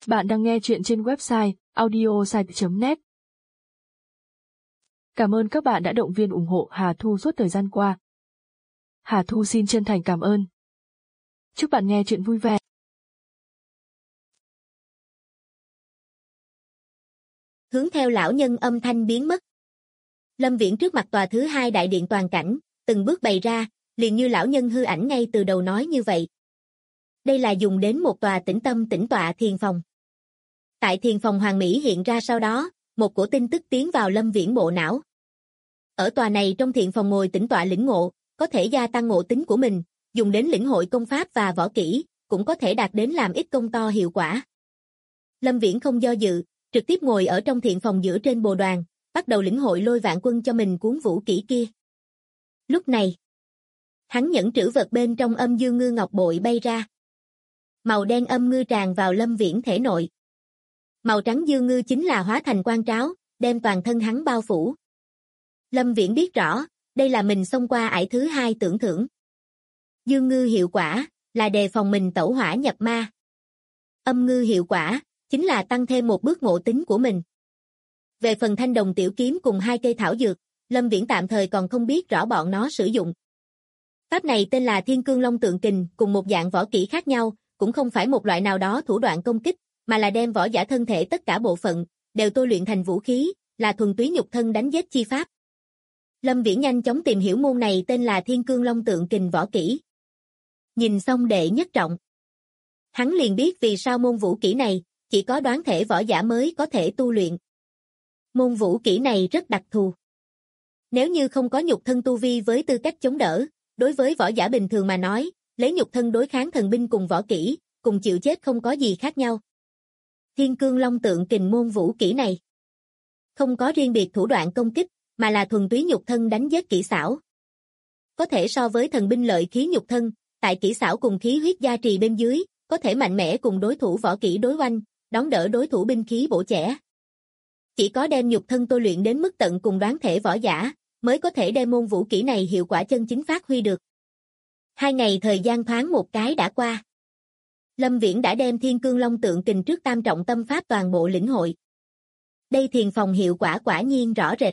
Bạn đang nghe chuyện trên website audiosite.net. Cảm ơn các bạn đã động viên ủng hộ Hà Thu suốt thời gian qua. Hà Thu xin chân thành cảm ơn. Chúc bạn nghe chuyện vui vẻ. Hướng theo lão nhân âm thanh biến mất. Lâm Viễn trước mặt tòa thứ hai đại điện toàn cảnh, từng bước bày ra, liền như lão nhân hư ảnh ngay từ đầu nói như vậy. Đây là dùng đến một tòa tĩnh tâm tĩnh tọa thiền phòng. Tại thiền phòng hoàn mỹ hiện ra sau đó, một cổ tin tức tiến vào Lâm Viễn bộ não. Ở tòa này trong thiền phòng ngồi tĩnh tọa lĩnh ngộ, có thể gia tăng ngộ tính của mình, dùng đến lĩnh hội công pháp và võ kỹ, cũng có thể đạt đến làm ít công to hiệu quả. Lâm Viễn không do dự, trực tiếp ngồi ở trong thiền phòng giữa trên bồ đoàn, bắt đầu lĩnh hội Lôi Vạn Quân cho mình cuốn vũ kỹ kia. Lúc này, hắn nhẫn trữ vật bên trong âm dương ngư ngọc bội bay ra. Màu đen âm ngư tràn vào Lâm Viễn thể nội. Màu trắng dương ngư chính là hóa thành quang tráo, đem toàn thân hắn bao phủ. Lâm Viễn biết rõ, đây là mình xông qua ải thứ hai tưởng thưởng. Dương ngư hiệu quả, là đề phòng mình tẩu hỏa nhập ma. Âm ngư hiệu quả, chính là tăng thêm một bước ngộ tính của mình. Về phần thanh đồng tiểu kiếm cùng hai cây thảo dược, Lâm Viễn tạm thời còn không biết rõ bọn nó sử dụng. Pháp này tên là Thiên Cương Long Tượng Kình, cùng một dạng võ kỹ khác nhau, cũng không phải một loại nào đó thủ đoạn công kích, mà là đem võ giả thân thể tất cả bộ phận, đều tôi luyện thành vũ khí, là thuần túy nhục thân đánh giết chi pháp. Lâm Viễn nhanh chóng tìm hiểu môn này tên là Thiên Cương Long Tượng Kình võ kỹ. Nhìn xong đệ nhất trọng. Hắn liền biết vì sao môn vũ kỹ này, chỉ có đoán thể võ giả mới có thể tu luyện. Môn vũ kỹ này rất đặc thù. Nếu như không có nhục thân tu vi với tư cách chống đỡ, đối với võ giả bình thường mà nói, lấy nhục thân đối kháng thần binh cùng võ kỹ, cùng chịu chết không có gì khác nhau. Thiên Cương Long Tượng Kình môn vũ kỹ này không có riêng biệt thủ đoạn công kích, mà là thuần túy nhục thân đánh giết kỹ xảo. Có thể so với thần binh lợi khí nhục thân, tại kỹ xảo cùng khí huyết gia trì bên dưới, có thể mạnh mẽ cùng đối thủ võ kỹ đối oanh, đón đỡ đối thủ binh khí bổ chẻ. Chỉ có đem nhục thân tôi luyện đến mức tận cùng đoán thể võ giả, mới có thể đem môn vũ kỹ này hiệu quả chân chính phát huy được. 2 ngày thời gian thoáng một cái đã qua. Lâm Viễn đã đem Thiên Cương Long Tượng Kình trước tam trọng tâm pháp toàn bộ lĩnh hội. Đây thiền phòng hiệu quả quả nhiên rõ rệt.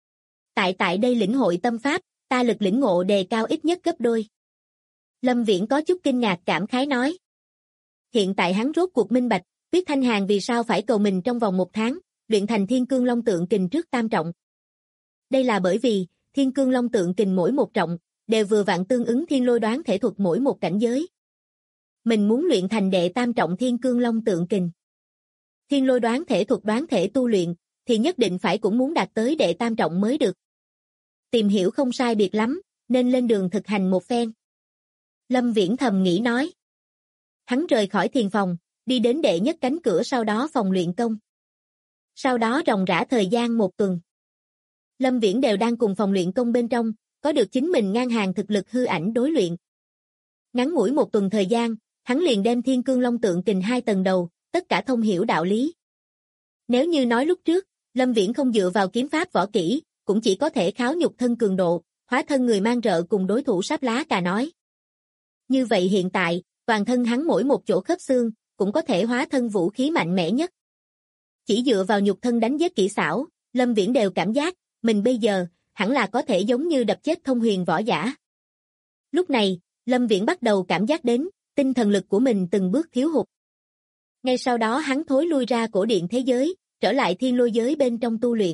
Tại đây lĩnh hội tâm pháp, ta lực lĩnh ngộ đề cao ít nhất gấp đôi. Lâm Viễn có chút kinh ngạc cảm khái nói. Hiện tại hắn rốt cuộc minh bạch, Tuyết Thanh Hàn vì sao phải cầu mình trong vòng 1 tháng, luyện thành Thiên Cương Long Tượng Kình trước tam trọng. Đây là bởi vì, Thiên Cương Long Tượng Kình mỗi một trọng, đều vừa vặn tương ứng thiên lôi đoán thể thuật mỗi một cảnh giới. Mình muốn luyện thành đệ tam trọng Thiên Cương Long Tượng Kình. Thiên lôi đoán thể thuật đoán thể tu luyện, thì nhất định phải cũng muốn đạt tới đệ tam trọng mới được. Tìm hiểu không sai biệt lắm, nên lên đường thực hành một phen. Lâm Viễn thầm nghĩ nói. Hắn rời khỏi thiền phòng, đi đến đệ nhất cánh cửa sau đó phòng luyện công. Sau đó ròng rã thời gian 1 tuần. Lâm Viễn đều đang cùng phòng luyện công bên trong, có được chính mình ngang hàng thực lực hư ảnh đối luyện. Ngắn ngủi 1 tuần thời gian, hắn liền đem Thiên Cương Long Tượng Kình 2 tầng đầu, tất cả thông hiểu đạo lý. Nếu như nói lúc trước, Lâm Viễn không dựa vào kiếm pháp võ kỹ, cũng chỉ có thể kháo nhục thân cường độ, hóa thân người mang rợ cùng đối thủ sáp lá cà nói. Như vậy hiện tại, toàn thân hắn mỗi một chỗ khớp xương, cũng có thể hóa thân vũ khí mạnh mẽ nhất. Chỉ dựa vào nhục thân đánh giết kỹ xảo, Lâm Viễn đều cảm giác, mình bây giờ, hẳn là có thể giống như đập chết thông huyền võ giả. Lúc này, Lâm Viễn bắt đầu cảm giác đến, tinh thần lực của mình từng bước thiếu hụt. Ngay sau đó hắn thối lui ra cổ điện thế giới, trở lại thiên lôi giới bên trong tu luyện.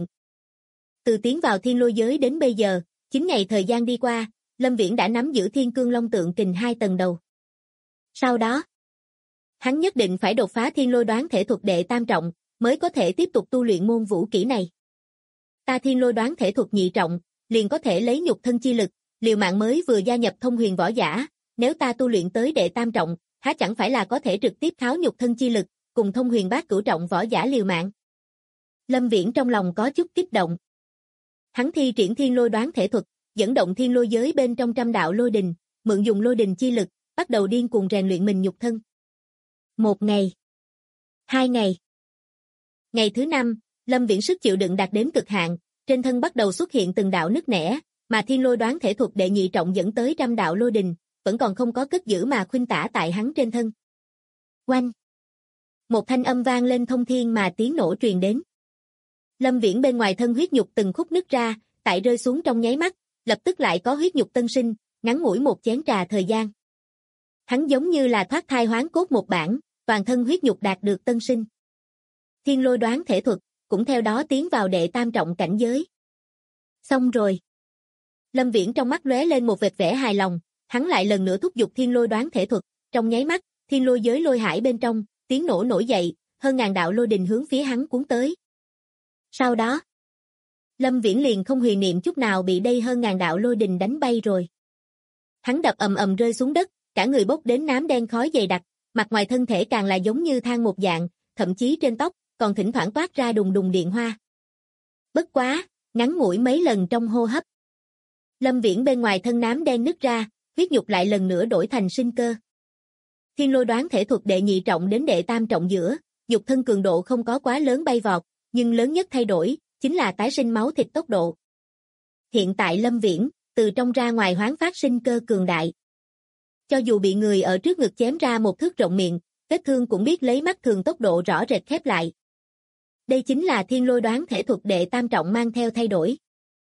Từ tiến vào thiên lôi giới đến bây giờ, 9 ngày thời gian đi qua, Lâm Viễn đã nắm giữ Thiên Cương Long Tượng Kình 2 tầng đầu. Sau đó, hắn nhất định phải đột phá thiên lôi đoán thể thuật đệ tam trọng, mới có thể tiếp tục tu luyện môn vũ kỹ này. Ta thiên lôi đoán thể thuật nhị trọng, liền có thể lấy nhục thân chi lực, liều mạng mới vừa gia nhập thông huyền võ giả, nếu ta tu luyện tới đệ tam trọng, há chẳng phải là có thể trực tiếp kháo nhục thân chi lực, cùng thông huyền bát cửu trọng võ giả liều mạng. Lâm Viễn trong lòng có chút kích động. Hắn thi triển thiên lôi đoán thể thuật, dẫn động thiên lôi giới bên trong 100 đạo lôi đình, mượn dùng lôi đình chi lực, bắt đầu điên cuồng rèn luyện mình nhục thân. 1 ngày, 2 ngày. Ngày thứ 5, Lâm Viễn sức chịu đựng đạt đến cực hạn, trên thân bắt đầu xuất hiện từng đạo nứt nẻ, mà thiên lôi đoán thể thuật đệ nhị trọng dẫn tới 100 đạo lôi đình, vẫn còn không có cất giữ mà khuynh tả tại hắn trên thân. Oanh! Một thanh âm vang lên thông thiên mà tiếng nổ truyền đến. Lâm Viễn bên ngoài thân huyết nhục từng khúc nứt ra, tại rơi xuống trong nháy mắt, lập tức lại có huyết nhục tân sinh, ngắn ngủi một chén trà thời gian. Hắn giống như là thoát thai hoán cốt một bản, toàn thân huyết nhục đạt được tân sinh. Thiên lôi đoán thể thuật, cũng theo đó tiến vào đệ tam trọng cảnh giới. Xong rồi. Lâm Viễn trong mắt lóe lên một vệt vẻ hài lòng, hắn lại lần nữa thúc giục thiên lôi đoán thể thuật, trong nháy mắt, thiên lôi giới lôi hải bên trong, tiếng nổ nổi dậy, hơn ngàn đạo lôi đình hướng phía hắn cuốn tới. Sau đó, Lâm Viễn liền không huyền niệm chút nào bị đây hơn ngàn đạo lôi đình đánh bay rồi. Hắn đập ầm ầm rơi xuống đất, cả người bốc đến nám đen khói dày đặc, mặt ngoài thân thể càng là giống như than một dạng, thậm chí trên tóc còn thỉnh thoảng toát ra đùng đùng điện hoa. Bất quá, ngắn ngủi mấy lần trong hô hấp, Lâm Viễn bên ngoài thân nám đen nứt ra, huyết nhục lại lần nữa đổi thành sinh cơ. Thiên lôi đoán thể thuật đệ nhị trọng đến đệ tam trọng giữa, nhục thân cường độ không có quá lớn bay vọt, nhưng lớn nhất thay đổi chính là tái sinh máu thịt tốc độ. Hiện tại Lâm Viễn, từ trong ra ngoài hoán phát sinh cơ cường đại. Cho dù bị người ở trước ngực chém ra một thước rộng miệng, vết thương cũng biết lấy mắt thường tốc độ rõ rệt khép lại. Đây chính là thiên lôi đoán thể thuật đệ tam trọng mang theo thay đổi.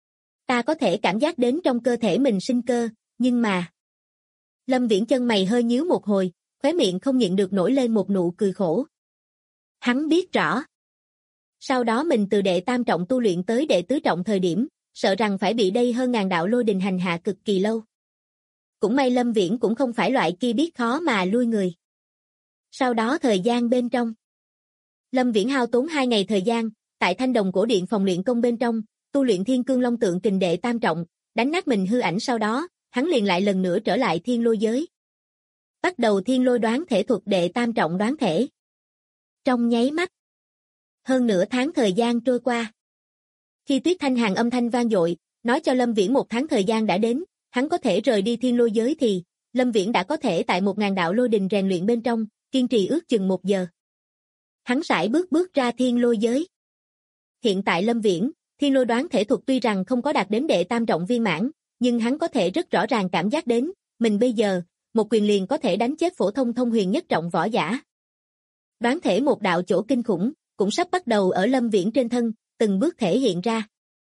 Ta có thể cảm giác đến trong cơ thể mình sinh cơ, nhưng mà... Lâm Viễn chân mày hơi nhíu một hồi, khóe miệng không nhịn được nổi lên một nụ cười khổ. Hắn biết rõ. Sau đó mình từ đệ tam trọng tu luyện tới đệ tứ trọng thời điểm, sợ rằng phải bị đây hơn ngàn đạo lôi đình hành hạ cực kỳ lâu. Cũng may Lâm Viễn cũng không phải loại kia biết khó mà lui người. Sau đó thời gian bên trong, Lâm Viễn hao tốn 2 ngày thời gian, tại Thanh Đồng cổ điện phòng luyện công bên trong, tu luyện Thiên Cương Long Tượng Kình đệ tam trọng, đánh nát mình hư ảnh sau đó, hắn liền lại lần nữa trở lại thiên lôi giới. Bắt đầu thiên lôi đoán thể thuật đệ tam trọng đoán thể. Trong nháy mắt, hơn nửa tháng thời gian trôi qua. Khi Tuyết Thanh Hàn âm thanh vang dội, nói cho Lâm Viễn 1 tháng thời gian đã đến, hắn có thể rời đi thiên lôi giới thì, Lâm Viễn đã có thể tại 1000 đạo lôi đình rèn luyện bên trong, kiên trì ước chừng 1 giờ. Hắn sải bước ra thiên lôi giới. Hiện tại Lâm Viễn, thiên lôi đoán thể thuật tuy rằng không có đạt đến đệ tam trọng viên mãn, nhưng hắn có thể rất rõ ràng cảm giác đến, mình bây giờ, một quyền liền có thể đánh chết phổ thông thông huyền nhất trọng võ giả. Đoán thể một đạo chỗ kinh khủng, cũng sắp bắt đầu ở Lâm Viễn trên thân, từng bước thể hiện ra.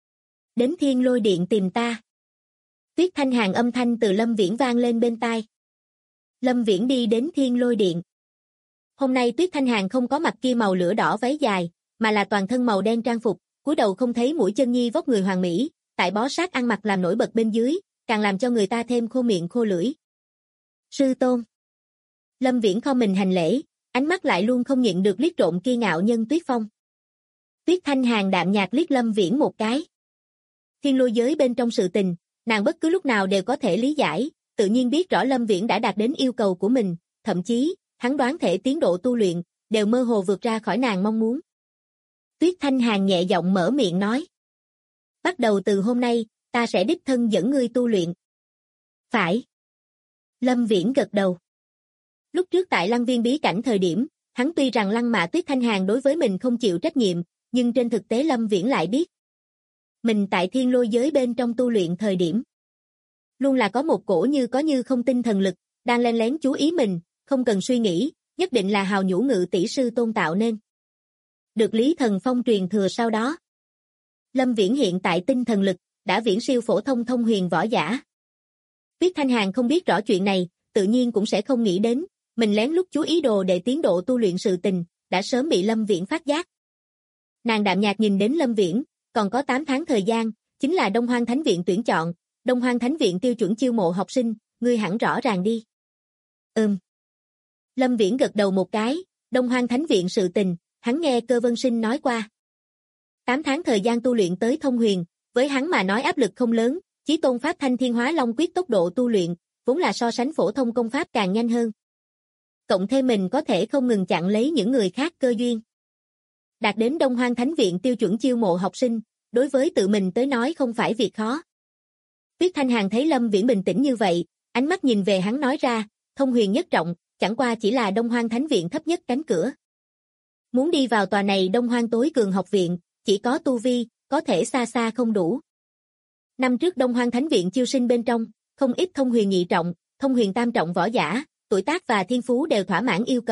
Đến thiên lôi điện tìm ta. Tuyết Thanh Hàn âm thanh từ Lâm Viễn vang lên bên tai. Lâm Viễn đi đến thiên lôi điện. Hôm nay Tuyết Thanh Hàn không có mặc kia màu lửa đỏ váy dài, mà là toàn thân màu đen trang phục, cúi đầu không thấy mũi chân nhi vóc người hoàn mỹ, tại bó sát ăn mặc làm nổi bật bên dưới, càng làm cho người ta thêm khô miệng khô lưỡi. Sư tôn. Lâm Viễn khom mình hành lễ, ánh mắt lại luôn không nhịn được liếc trộm kia ngạo nhân Tuyết Phong. Tuyết Thanh Hàn đạm nhạt liếc Lâm Viễn một cái. Thiên lôi giới bên trong sự tình, nàng bất cứ lúc nào đều có thể lý giải, tự nhiên biết rõ Lâm Viễn đã đạt đến yêu cầu của mình, thậm chí, hắn đoán thể tiến độ tu luyện, đều mơ hồ vượt ra khỏi nàng mong muốn. Tuyết Thanh Hàn nhẹ giọng mở miệng nói. Bắt đầu từ hôm nay, ta sẽ đích thân dẫn ngươi tu luyện. Phải. Lâm Viễn gật đầu. Lúc trước tại Lăng Viên bí cảnh thời điểm, hắn tuy rằng Lăng Mạ Tuyết Thanh Hàn đối với mình không chịu trách nhiệm, nhưng trên thực tế Lâm Viễn lại biết. Mình tại thiên lôi giới bên trong tu luyện thời điểm. Luôn là có một cổ như có như không tinh thần lực, đang len lén chú ý mình, không cần suy nghĩ, nhất định là hào nhũ ngự tỷ sư tôn tạo nên. Được Lý Thần Phong truyền thừa sau đó. Lâm Viễn hiện tại tinh thần lực, đã viễn siêu phổ thông thông huyền võ giả. Tuyết Thanh Hàn không biết rõ chuyện này, tự nhiên cũng sẽ không nghĩ đến, mình lén lút chú ý đồ để tiến độ tu luyện sự tình, đã sớm bị Lâm Viễn phát giác. Nàng đạm nhạt nhìn đến Lâm Viễn, còn có 8 tháng thời gian, chính là Đông Hoang Thánh Viện tuyển chọn, Đông Hoang Thánh Viện tiêu chuẩn chiêu mộ học sinh, ngươi hẳn rõ ràng đi. Lâm Viễn gật đầu một cái, Đông Hoang Thánh Viện sự tình, hắn nghe Cơ Vân Sinh nói qua. 8 tháng thời gian tu luyện tới thông huyền, với hắn mà nói áp lực không lớn, Chí Tôn Pháp Thanh Thiên Hóa Long Quyết tốc độ tu luyện, vốn là so sánh phổ thông công pháp càng nhanh hơn. Cộng thêm mình có thể không ngừng chặn lấy những người khác cơ duyên. Đạt đến Đông Hoang Thánh Viện tiêu chuẩn chiêu mộ học sinh, đối với tự mình tới nói không phải việc khó. Tuyết Thanh Hàn thấy Lâm Viễn bình tĩnh như vậy, ánh mắt nhìn về hắn nói ra, thông huyền nhất trọng, chẳng qua chỉ là Đông Hoang Thánh Viện thấp nhất cánh cửa. Muốn đi vào tòa này Đông Hoang tối cường học viện, chỉ có tu vi, có thể xa xa không đủ. Năm trước Đông Hoang Thánh Viện chiêu sinh bên trong, không ít thông huyền nhị trọng, thông huyền tam trọng võ giả, tuổi tác và thiên phú đều thỏa mãn yêu cầu,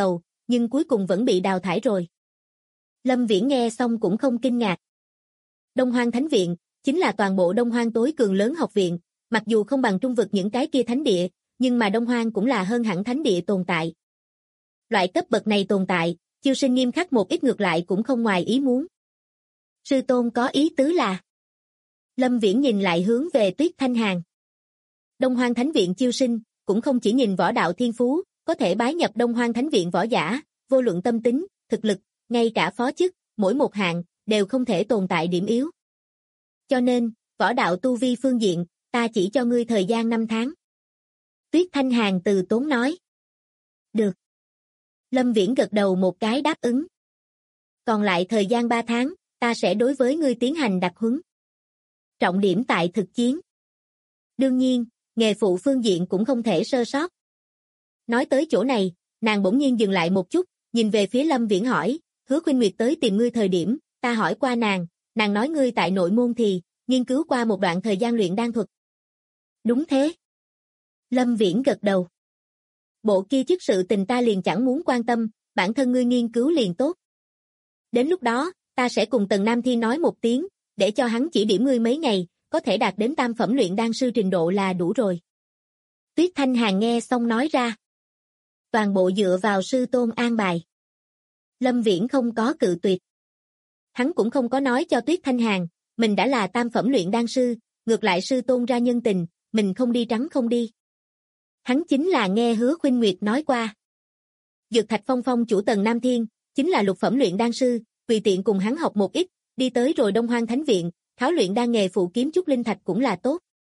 nhưng cuối cùng vẫn bị đào thải rồi. Lâm Viễn nghe xong cũng không kinh ngạc. Đông Hoang Thánh Viện, chính là toàn bộ Đông Hoang tối cường lớn học viện, mặc dù không bằng trung vực những cái kia thánh địa, nhưng mà Đông Hoang cũng là hơn hẳn thánh địa tồn tại. Loại cấp bậc này tồn tại, chiêu sinh nghiêm khắc một ít ngược lại cũng không ngoài ý muốn. Sư tôn có ý tứ là. Lâm Viễn nhìn lại hướng về Tuyết Thanh Hàn. Đông Hoang Thánh Viện chiêu sinh, cũng không chỉ nhìn võ đạo thiên phú, có thể bái nhập Đông Hoang Thánh Viện võ giả, vô luận tâm tính, thực lực, ngay cả phó chức, mỗi một hạng, đều không thể tồn tại điểm yếu. Cho nên, võ đạo tu vi phương diện, ta chỉ cho ngươi thời gian 5 tháng. Tuyết Thanh Hàn từ tốn nói. Được. Lâm Viễn gật đầu một cái đáp ứng. Còn lại thời gian 3 tháng, ta sẽ đối với ngươi tiến hành đặc huấn. Trọng điểm tại thực chiến. Đương nhiên, nghề phụ phương diện cũng không thể sơ sót. Nói tới chỗ này, nàng bỗng nhiên dừng lại một chút, nhìn về phía Lâm Viễn hỏi, Hứa Khuynh Nguyệt tới tìm ngươi thời điểm, ta hỏi qua nàng nói ngươi tại nội môn thì, nghiên cứu qua một đoạn thời gian luyện đan thuật. Đúng thế. Lâm Viễn gật đầu. Bộ kia chức sự tình ta liền chẳng muốn quan tâm, bản thân ngươi nghiên cứu liền tốt. Đến lúc đó, ta sẽ cùng Tần Nam Thiên nói một tiếng, để cho hắn chỉ điểm ngươi mấy ngày, có thể đạt đến tam phẩm luyện đan sư trình độ là đủ rồi. Tuyết Thanh Hàn nghe xong nói ra. Toàn bộ dựa vào sư tôn an bài. Lâm Viễn không có cự tuyệt. Hắn cũng không có nói cho Tuyết Thanh Hàn, mình đã là tam phẩm luyện đan sư, ngược lại sư tôn ra nhân tình, mình không đi trắng không đi. Hắn chính là nghe Hứa Khuynh Nguyệt nói qua. Dược Thạch Phong Phong chủ Tần Nam Thiên, chính là lục phẩm luyện đan sư, tùy tiện cùng hắn học một ít, đi tới rồi Đông Hoang Thánh Viện, khảo luyện đan nghề phụ kiếm chút linh thạch cũng là tốt.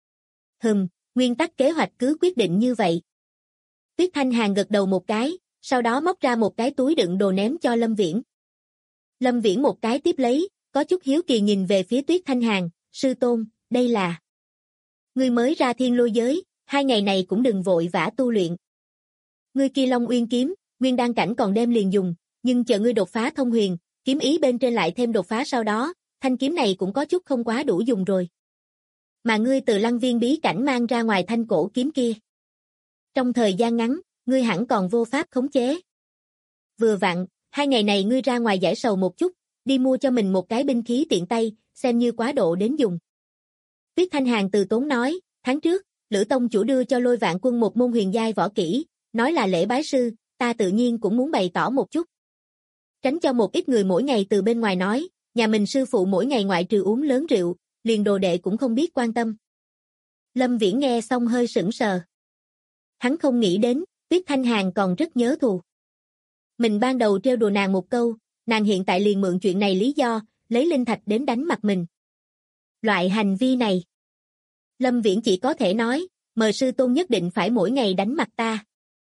Nguyên tắc kế hoạch cứ quyết định như vậy. Tuyết Thanh Hàn gật đầu một cái, sau đó móc ra một cái túi đựng đồ ném cho Lâm Viễn. Lâm Viễn một cái tiếp lấy, có chút hiếu kỳ nhìn về phía Tuyết Thanh Hàn, sư tôn, đây là. Ngươi mới ra thiên lôi giới, 2 ngày này cũng đừng vội vã tu luyện. Ngươi kia Long Uyên kiếm, nguyên đan cảnh còn đem liền dùng, nhưng chờ ngươi đột phá thông huyền, kiếm ý bên trên lại thêm đột phá sau đó, thanh kiếm này cũng có chút không quá đủ dùng rồi. Mà ngươi từ Lăng Viên bí cảnh mang ra ngoài thanh cổ kiếm kia. Trong thời gian ngắn, ngươi hẳn còn vô pháp khống chế. Vừa vặn, 2 ngày này ngươi ra ngoài giải sầu một chút, đi mua cho mình một cái binh khí tiện tay, xem như quá độ đến dùng. Tuyết Thanh Hàn từ tốn nói, tháng trước, Lữ Tông chủ đưa cho Lôi Vạn Quân một môn huyền giai võ kỹ, nói là lễ bái sư, ta tự nhiên cũng muốn bày tỏ một chút. Tránh cho một ít người mỗi ngày từ bên ngoài nói, nhà mình sư phụ mỗi ngày ngoại trừ uống lớn rượu, liền đồ đệ cũng không biết quan tâm. Lâm Viễn nghe xong hơi sững sờ. Hắn không nghĩ đến, Tuyết Thanh Hàn còn rất nhớ thù. Mình ban đầu trêu đùa nàng một câu, nàng hiện tại liền mượn chuyện này lý do, lấy linh thạch đến đánh mặt mình. Loại hành vi này. Lâm Viễn chỉ có thể nói, mời sư tôn nhất định phải mỗi ngày đánh mặt ta.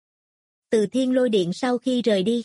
Từ Thiên Lôi Điện sau khi rời đi,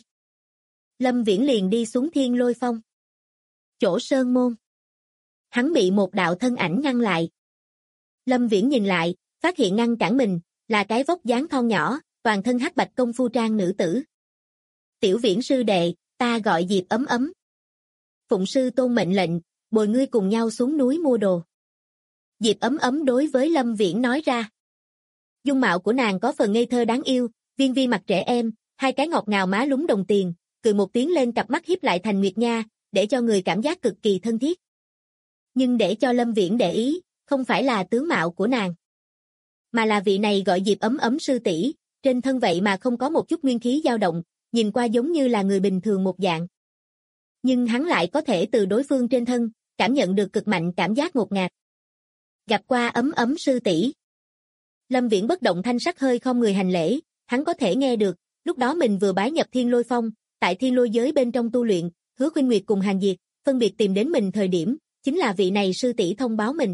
Lâm Viễn liền đi xuống Thiên Lôi Phong. Chỗ sơn môn. Hắn bị một đạo thân ảnh ngăn lại. Lâm Viễn nhìn lại, phát hiện ngăn cản mình, là cái vóc dáng thon nhỏ, toàn thân hắc bạch công phu trang nữ tử. Tiểu Viễn sư đệ, ta gọi Diệp Ấm Ấm. Phụng sư tôn mệnh lệnh, bồi ngươi cùng nhau xuống núi mua đồ. Diệp Ấm Ấm đối với Lâm Viễn nói ra. Dung mạo của nàng có phần ngây thơ đáng yêu, viên vi mặt trẻ em, 2 cái ngọt ngào má lúng đồng tiền, cười một tiếng lên cặp mắt hiếp lại thành nguyệt nha, để cho người cảm giác cực kỳ thân thiết. Nhưng để cho Lâm Viễn để ý, không phải là tướng mạo của nàng, mà là vị này gọi Diệp Ấm Ấm sư tỷ, trên thân vậy mà không có một chút nguyên khí dao động, nhìn qua giống như là người bình thường một dạng. Nhưng hắn lại có thể từ đối phương trên thân, cảm nhận được cực mạnh cảm giác ngột ngạt. Gặp qua Ấm Ấm sư tỷ. Lâm Viễn bất động thanh sắc hơi không người hành lễ, hắn có thể nghe được, lúc đó mình vừa bái nhập Thiên Lôi Phong, tại Thiên Lôi giới bên trong tu luyện, Hứa Khuynh Nguyệt cùng Hàn Diệt, phân biệt tìm đến mình thời điểm, chính là vị này sư tỷ thông báo mình.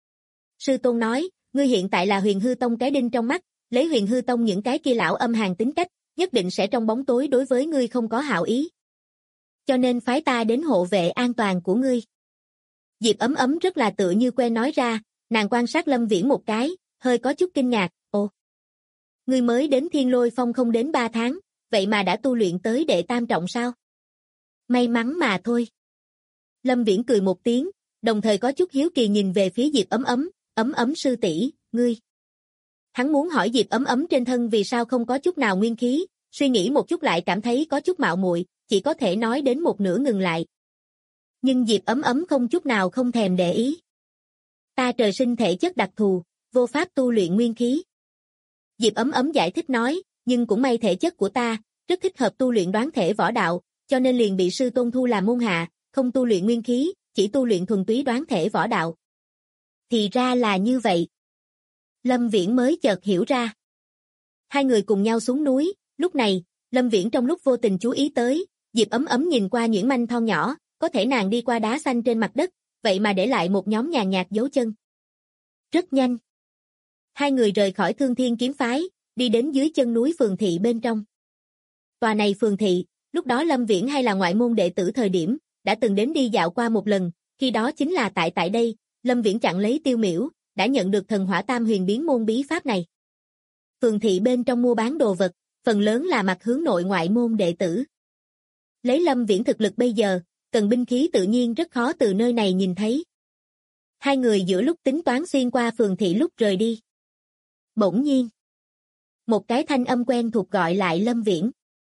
Sư tôn nói, ngươi hiện tại là Huyền Hư Tông cái đinh trong mắt, lấy Huyền Hư Tông những cái kia lão âm hàn tính cách, nhất định sẽ trong bóng tối đối với ngươi không có hảo ý. Cho nên phái ta đến hộ vệ an toàn của ngươi. Diệp Ấm Ấm rất là tựa như quen nói ra, nàng quan sát Lâm Viễn một cái, hơi có chút kinh ngạc, ồ. Ngươi mới đến Thiên Lôi Phong không đến 3 tháng, vậy mà đã tu luyện tới đệ tam trọng sao? May mắn mà thôi. Lâm Viễn cười một tiếng, đồng thời có chút hiếu kỳ nhìn về phía Diệp Ấm Ấm sư tỷ, ngươi. Hắn muốn hỏi Diệp Ấm Ấm trên thân vì sao không có chút nào nguyên khí, Suy nghĩ một chút lại cảm thấy có chút mạo muội, chỉ có thể nói đến một nửa ngừng lại. Nhưng Diệp Ấm Ấm không chút nào không thèm để ý. Ta trời sinh thể chất đặc thù, vô pháp tu luyện nguyên khí. Diệp Ấm Ấm giải thích nói, nhưng cũng may thể chất của ta, rất thích hợp tu luyện đoán thể võ đạo, cho nên liền bị sư tôn thu làm môn hạ, không tu luyện nguyên khí, chỉ tu luyện thuần túy đoán thể võ đạo. Thì ra là như vậy. Lâm Viễn mới chợt hiểu ra. Hai người cùng nhau xuống núi, lúc này, Lâm Viễn trong lúc vô tình chú ý tới, Diệp Ấm Ấm nhìn qua nhuyễn manh thon nhỏ, có thể nàng đi qua đá xanh trên mặt đất, vậy mà để lại một nhóm nhàn nhạt dấu chân. Rất nhanh. Hai người rời khỏi Thương Thiên kiếm phái, đi đến dưới chân núi phường thị bên trong. Tòa này phường thị, lúc đó Lâm Viễn hay là ngoại môn đệ tử thời điểm, đã từng đến đi dạo qua một lần, khi đó chính là tại đây, Lâm Viễn chặn lấy Tiêu Miểu, đã nhận được thần hỏa tam huyền biến môn bí pháp này. Phường thị bên trong mua bán đồ vật, phần lớn là mặt hướng nội ngoại môn đệ tử. Lấy Lâm Viễn thực lực bây giờ, cần binh khí tự nhiên rất khó từ nơi này nhìn thấy. Hai người giữa lúc tính toán xuyên qua phường thị lúc rời đi. Bỗng nhiên, một cái thanh âm quen thuộc gọi lại Lâm Viễn.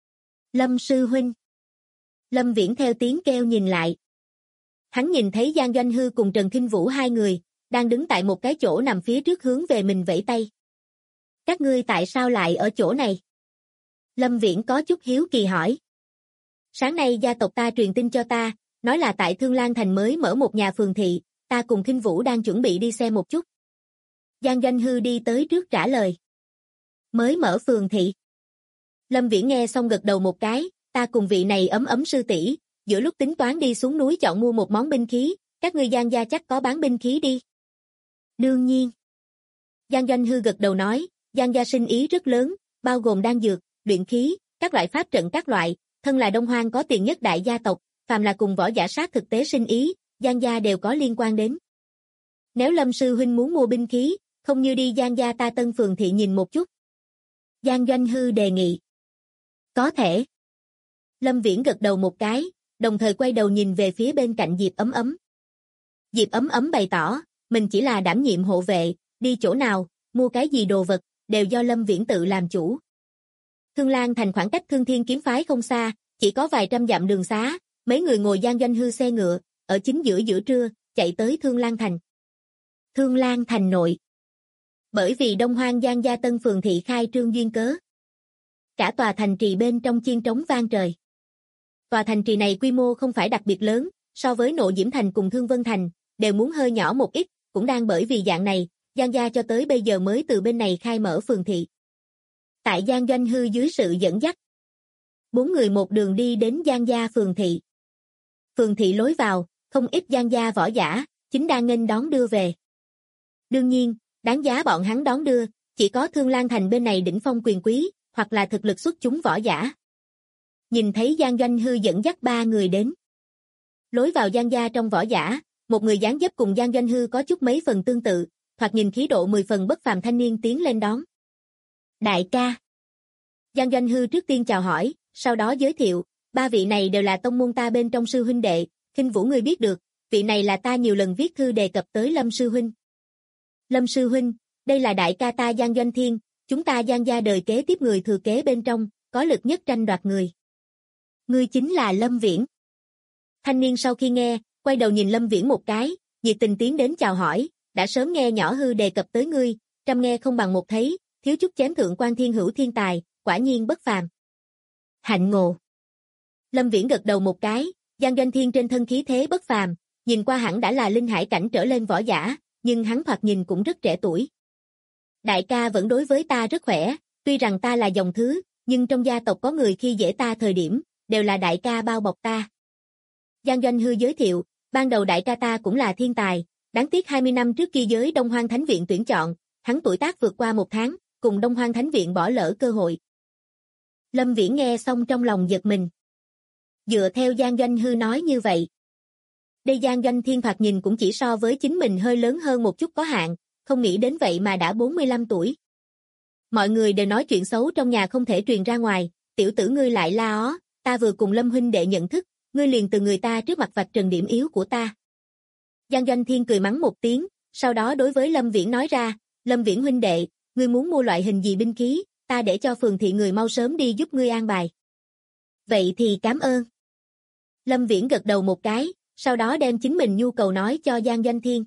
Lâm sư huynh. Lâm Viễn theo tiếng kêu nhìn lại. Hắn nhìn thấy Giang Doanh Hư cùng Trần Kinh Vũ hai người, đang đứng tại một cái chỗ nằm phía trước hướng về mình vẫy tay. Các ngươi tại sao lại ở chỗ này? Lâm Viễn có chút hiếu kỳ hỏi. Sáng nay gia tộc ta truyền tin cho ta, nói là tại Thương Lan Thành mới mở một nhà phường thị, ta cùng Kinh Vũ đang chuẩn bị đi xem một chút. Giang Doanh Hư đi tới trước trả lời. Mới mở phường thị. Lâm Viễn nghe xong gật đầu một cái, ta cùng vị này Ấm Ấm sư tỷ, giữa lúc tính toán đi xuống núi chọn mua một món binh khí, các ngươi Giang gia chắc có bán binh khí đi. Đương nhiên. Giang Doanh Hư gật đầu nói, Giang gia sinh ý rất lớn, bao gồm đan dược, luyện khí, các loại pháp trận các loại, thân là Đông Hoang có tiền nhất đại gia tộc, phàm là cùng võ giả sát thực tế sinh ý, Giang gia đều có liên quan đến. Nếu Lâm sư huynh muốn mua binh khí, không như đi Giang gia ta Tân phường thị nhìn một chút. Giang Doanh Hư đề nghị. Có thể. Lâm Viễn gật đầu một cái, đồng thời quay đầu nhìn về phía bên cạnh Diệp Ấm Ấm. Diệp Ấm Ấm bày tỏ, mình chỉ là đảm nhiệm hộ vệ, đi chỗ nào, mua cái gì đồ vật, đều do Lâm Viễn tự làm chủ. Thương Lan Thành khoảng cách Thương Thiên kiếm phái không xa, chỉ có vài trăm dặm đường xá, mấy người ngồi Giang Doanh Hư xe ngựa, ở chính giữa trưa, chạy tới Thương Lan Thành. Thương Lan Thành nội. Bởi vì Đông Hoang Giang gia Tân phường thị khai trương duyên cớ. Cả tòa thành trì bên trong chiên trống vang trời. Tòa thành trì này quy mô không phải đặc biệt lớn, so với Nộ Diễm Thành cùng Thương Vân Thành, đều muốn hơi nhỏ một ít, cũng đang bởi vì dạng này, Giang gia cho tới bây giờ mới từ bên này khai mở phường thị. Tại Giang Doanh Hư dưới sự dẫn dắt, 4 người một đường đi đến Giang gia phường thị. Phường thị lối vào, không ít Giang gia võ giả, chính đang nghênh đón đưa về. Đương nhiên, đáng giá bọn hắn đón đưa, chỉ có Thương Lan Thành bên này đỉnh phong quyền quý, hoặc là thực lực xuất chúng võ giả. Nhìn thấy Giang Doanh Hư dẫn dắt 3 người đến. Lối vào Giang gia trong võ giả, một người dáng dấp cùng Giang Doanh Hư có chút mấy phần tương tự, thoạt nhìn khí độ 10 phần bất phàm thanh niên tiến lên đón. Đại ca. Giang Doanh Hư trước tiên chào hỏi, sau đó giới thiệu, 3 vị này đều là tông môn ta bên trong sư huynh đệ, Kinh Vũ ngươi biết được, vị này là ta nhiều lần viết thư đề cập tới Lâm sư huynh. Lâm sư huynh, đây là đại ca ta Giang Doanh Thiên, chúng ta Giang gia đời kế tiếp người thừa kế bên trong, có lực nhất tranh đoạt người. Ngươi chính là Lâm Viễn. Thanh niên sau khi nghe, quay đầu nhìn Lâm Viễn một cái, nhiệt tình tiến đến chào hỏi, đã sớm nghe nhỏ Hư đề cập tới ngươi, trăm nghe không bằng một thấy, thiếu chút chém thượng quan thiên hữu thiên tài, quả nhiên bất phàm. Hạnh ngộ. Lâm Viễn gật đầu một cái, Giang Doanh Thiên trên thân khí thế bất phàm, nhìn qua hẳn đã là linh hải cảnh trở lên võ giả, nhưng hắn thoạt nhìn cũng rất trẻ tuổi. Đại ca vẫn đối với ta rất khỏe, tuy rằng ta là dòng thứ, nhưng trong gia tộc có người khi dễ ta thời điểm, đều là đại ca bao bọc ta. Giang Doanh Hư giới thiệu, ban đầu đại ca ta cũng là thiên tài, đáng tiếc 20 năm trước khi giới Đông Hoang Thánh Viện tuyển chọn, hắn tuổi tác vượt qua 1 tháng, cùng Đông Hoang Thánh Viện bỏ lỡ cơ hội. Lâm Viễn nghe xong trong lòng giật mình. Dựa theo Giang Doanh Hư nói như vậy. Đây Giang Doanh Thiên thoạt nhìn cũng chỉ so với chính mình hơi lớn hơn một chút có hạn, không nghĩ đến vậy mà đã 45 tuổi. Mọi người đều nói chuyện xấu trong nhà không thể truyền ra ngoài, tiểu tử ngươi lại la ó, ta vừa cùng Lâm huynh đệ nhận thức, ngươi liền từ người ta trước mặt vạch trần điểm yếu của ta. Giang Doanh Thiên cười mắng một tiếng, sau đó đối với Lâm Viễn nói ra, Lâm Viễn huynh đệ, ngươi muốn mua loại hình gì binh khí, ta để cho phường thị người mau sớm đi giúp ngươi an bài. Vậy thì cảm ơn. Lâm Viễn gật đầu một cái, sau đó đem chính mình nhu cầu nói cho Giang Doanh Thiên.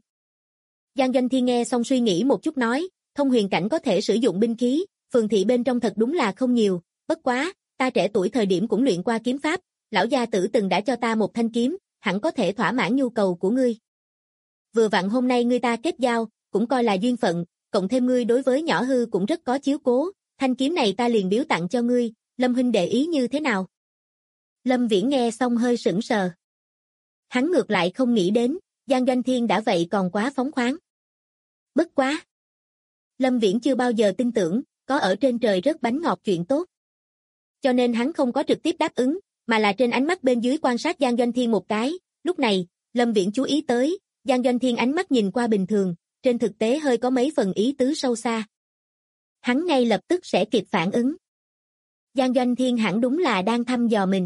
Giang Doanh Thiên nghe xong suy nghĩ một chút nói, thông huyền cảnh có thể sử dụng binh khí, phường thị bên trong thật đúng là không nhiều, bất quá, ta trẻ tuổi thời điểm cũng luyện qua kiếm pháp, lão gia tử từng đã cho ta một thanh kiếm, hẳn có thể thỏa mãn nhu cầu của ngươi. Vừa vặn hôm nay ngươi ta kết giao, cũng coi là duyên phận, cộng thêm ngươi đối với nhỏ hư cũng rất có chiếu cố, thanh kiếm này ta liền biếu tặng cho ngươi, Lâm huynh đệ ý như thế nào? Lâm Viễn nghe xong hơi sững sờ. Hắn ngược lại không nghĩ đến, Giang Doanh Thiên đã vậy còn quá phóng khoáng. Bất quá. Lâm Viễn chưa bao giờ tin tưởng, có ở trên trời rớt bánh ngọt chuyện tốt. Cho nên hắn không có trực tiếp đáp ứng, mà là trên ánh mắt bên dưới quan sát Giang Doanh Thiên một cái. Lúc này, Lâm Viễn chú ý tới, Giang Doanh Thiên ánh mắt nhìn qua bình thường, trên thực tế hơi có mấy phần ý tứ sâu xa. Hắn ngay lập tức sẽ kịp phản ứng. Giang Doanh Thiên hẳn đúng là đang thăm dò mình.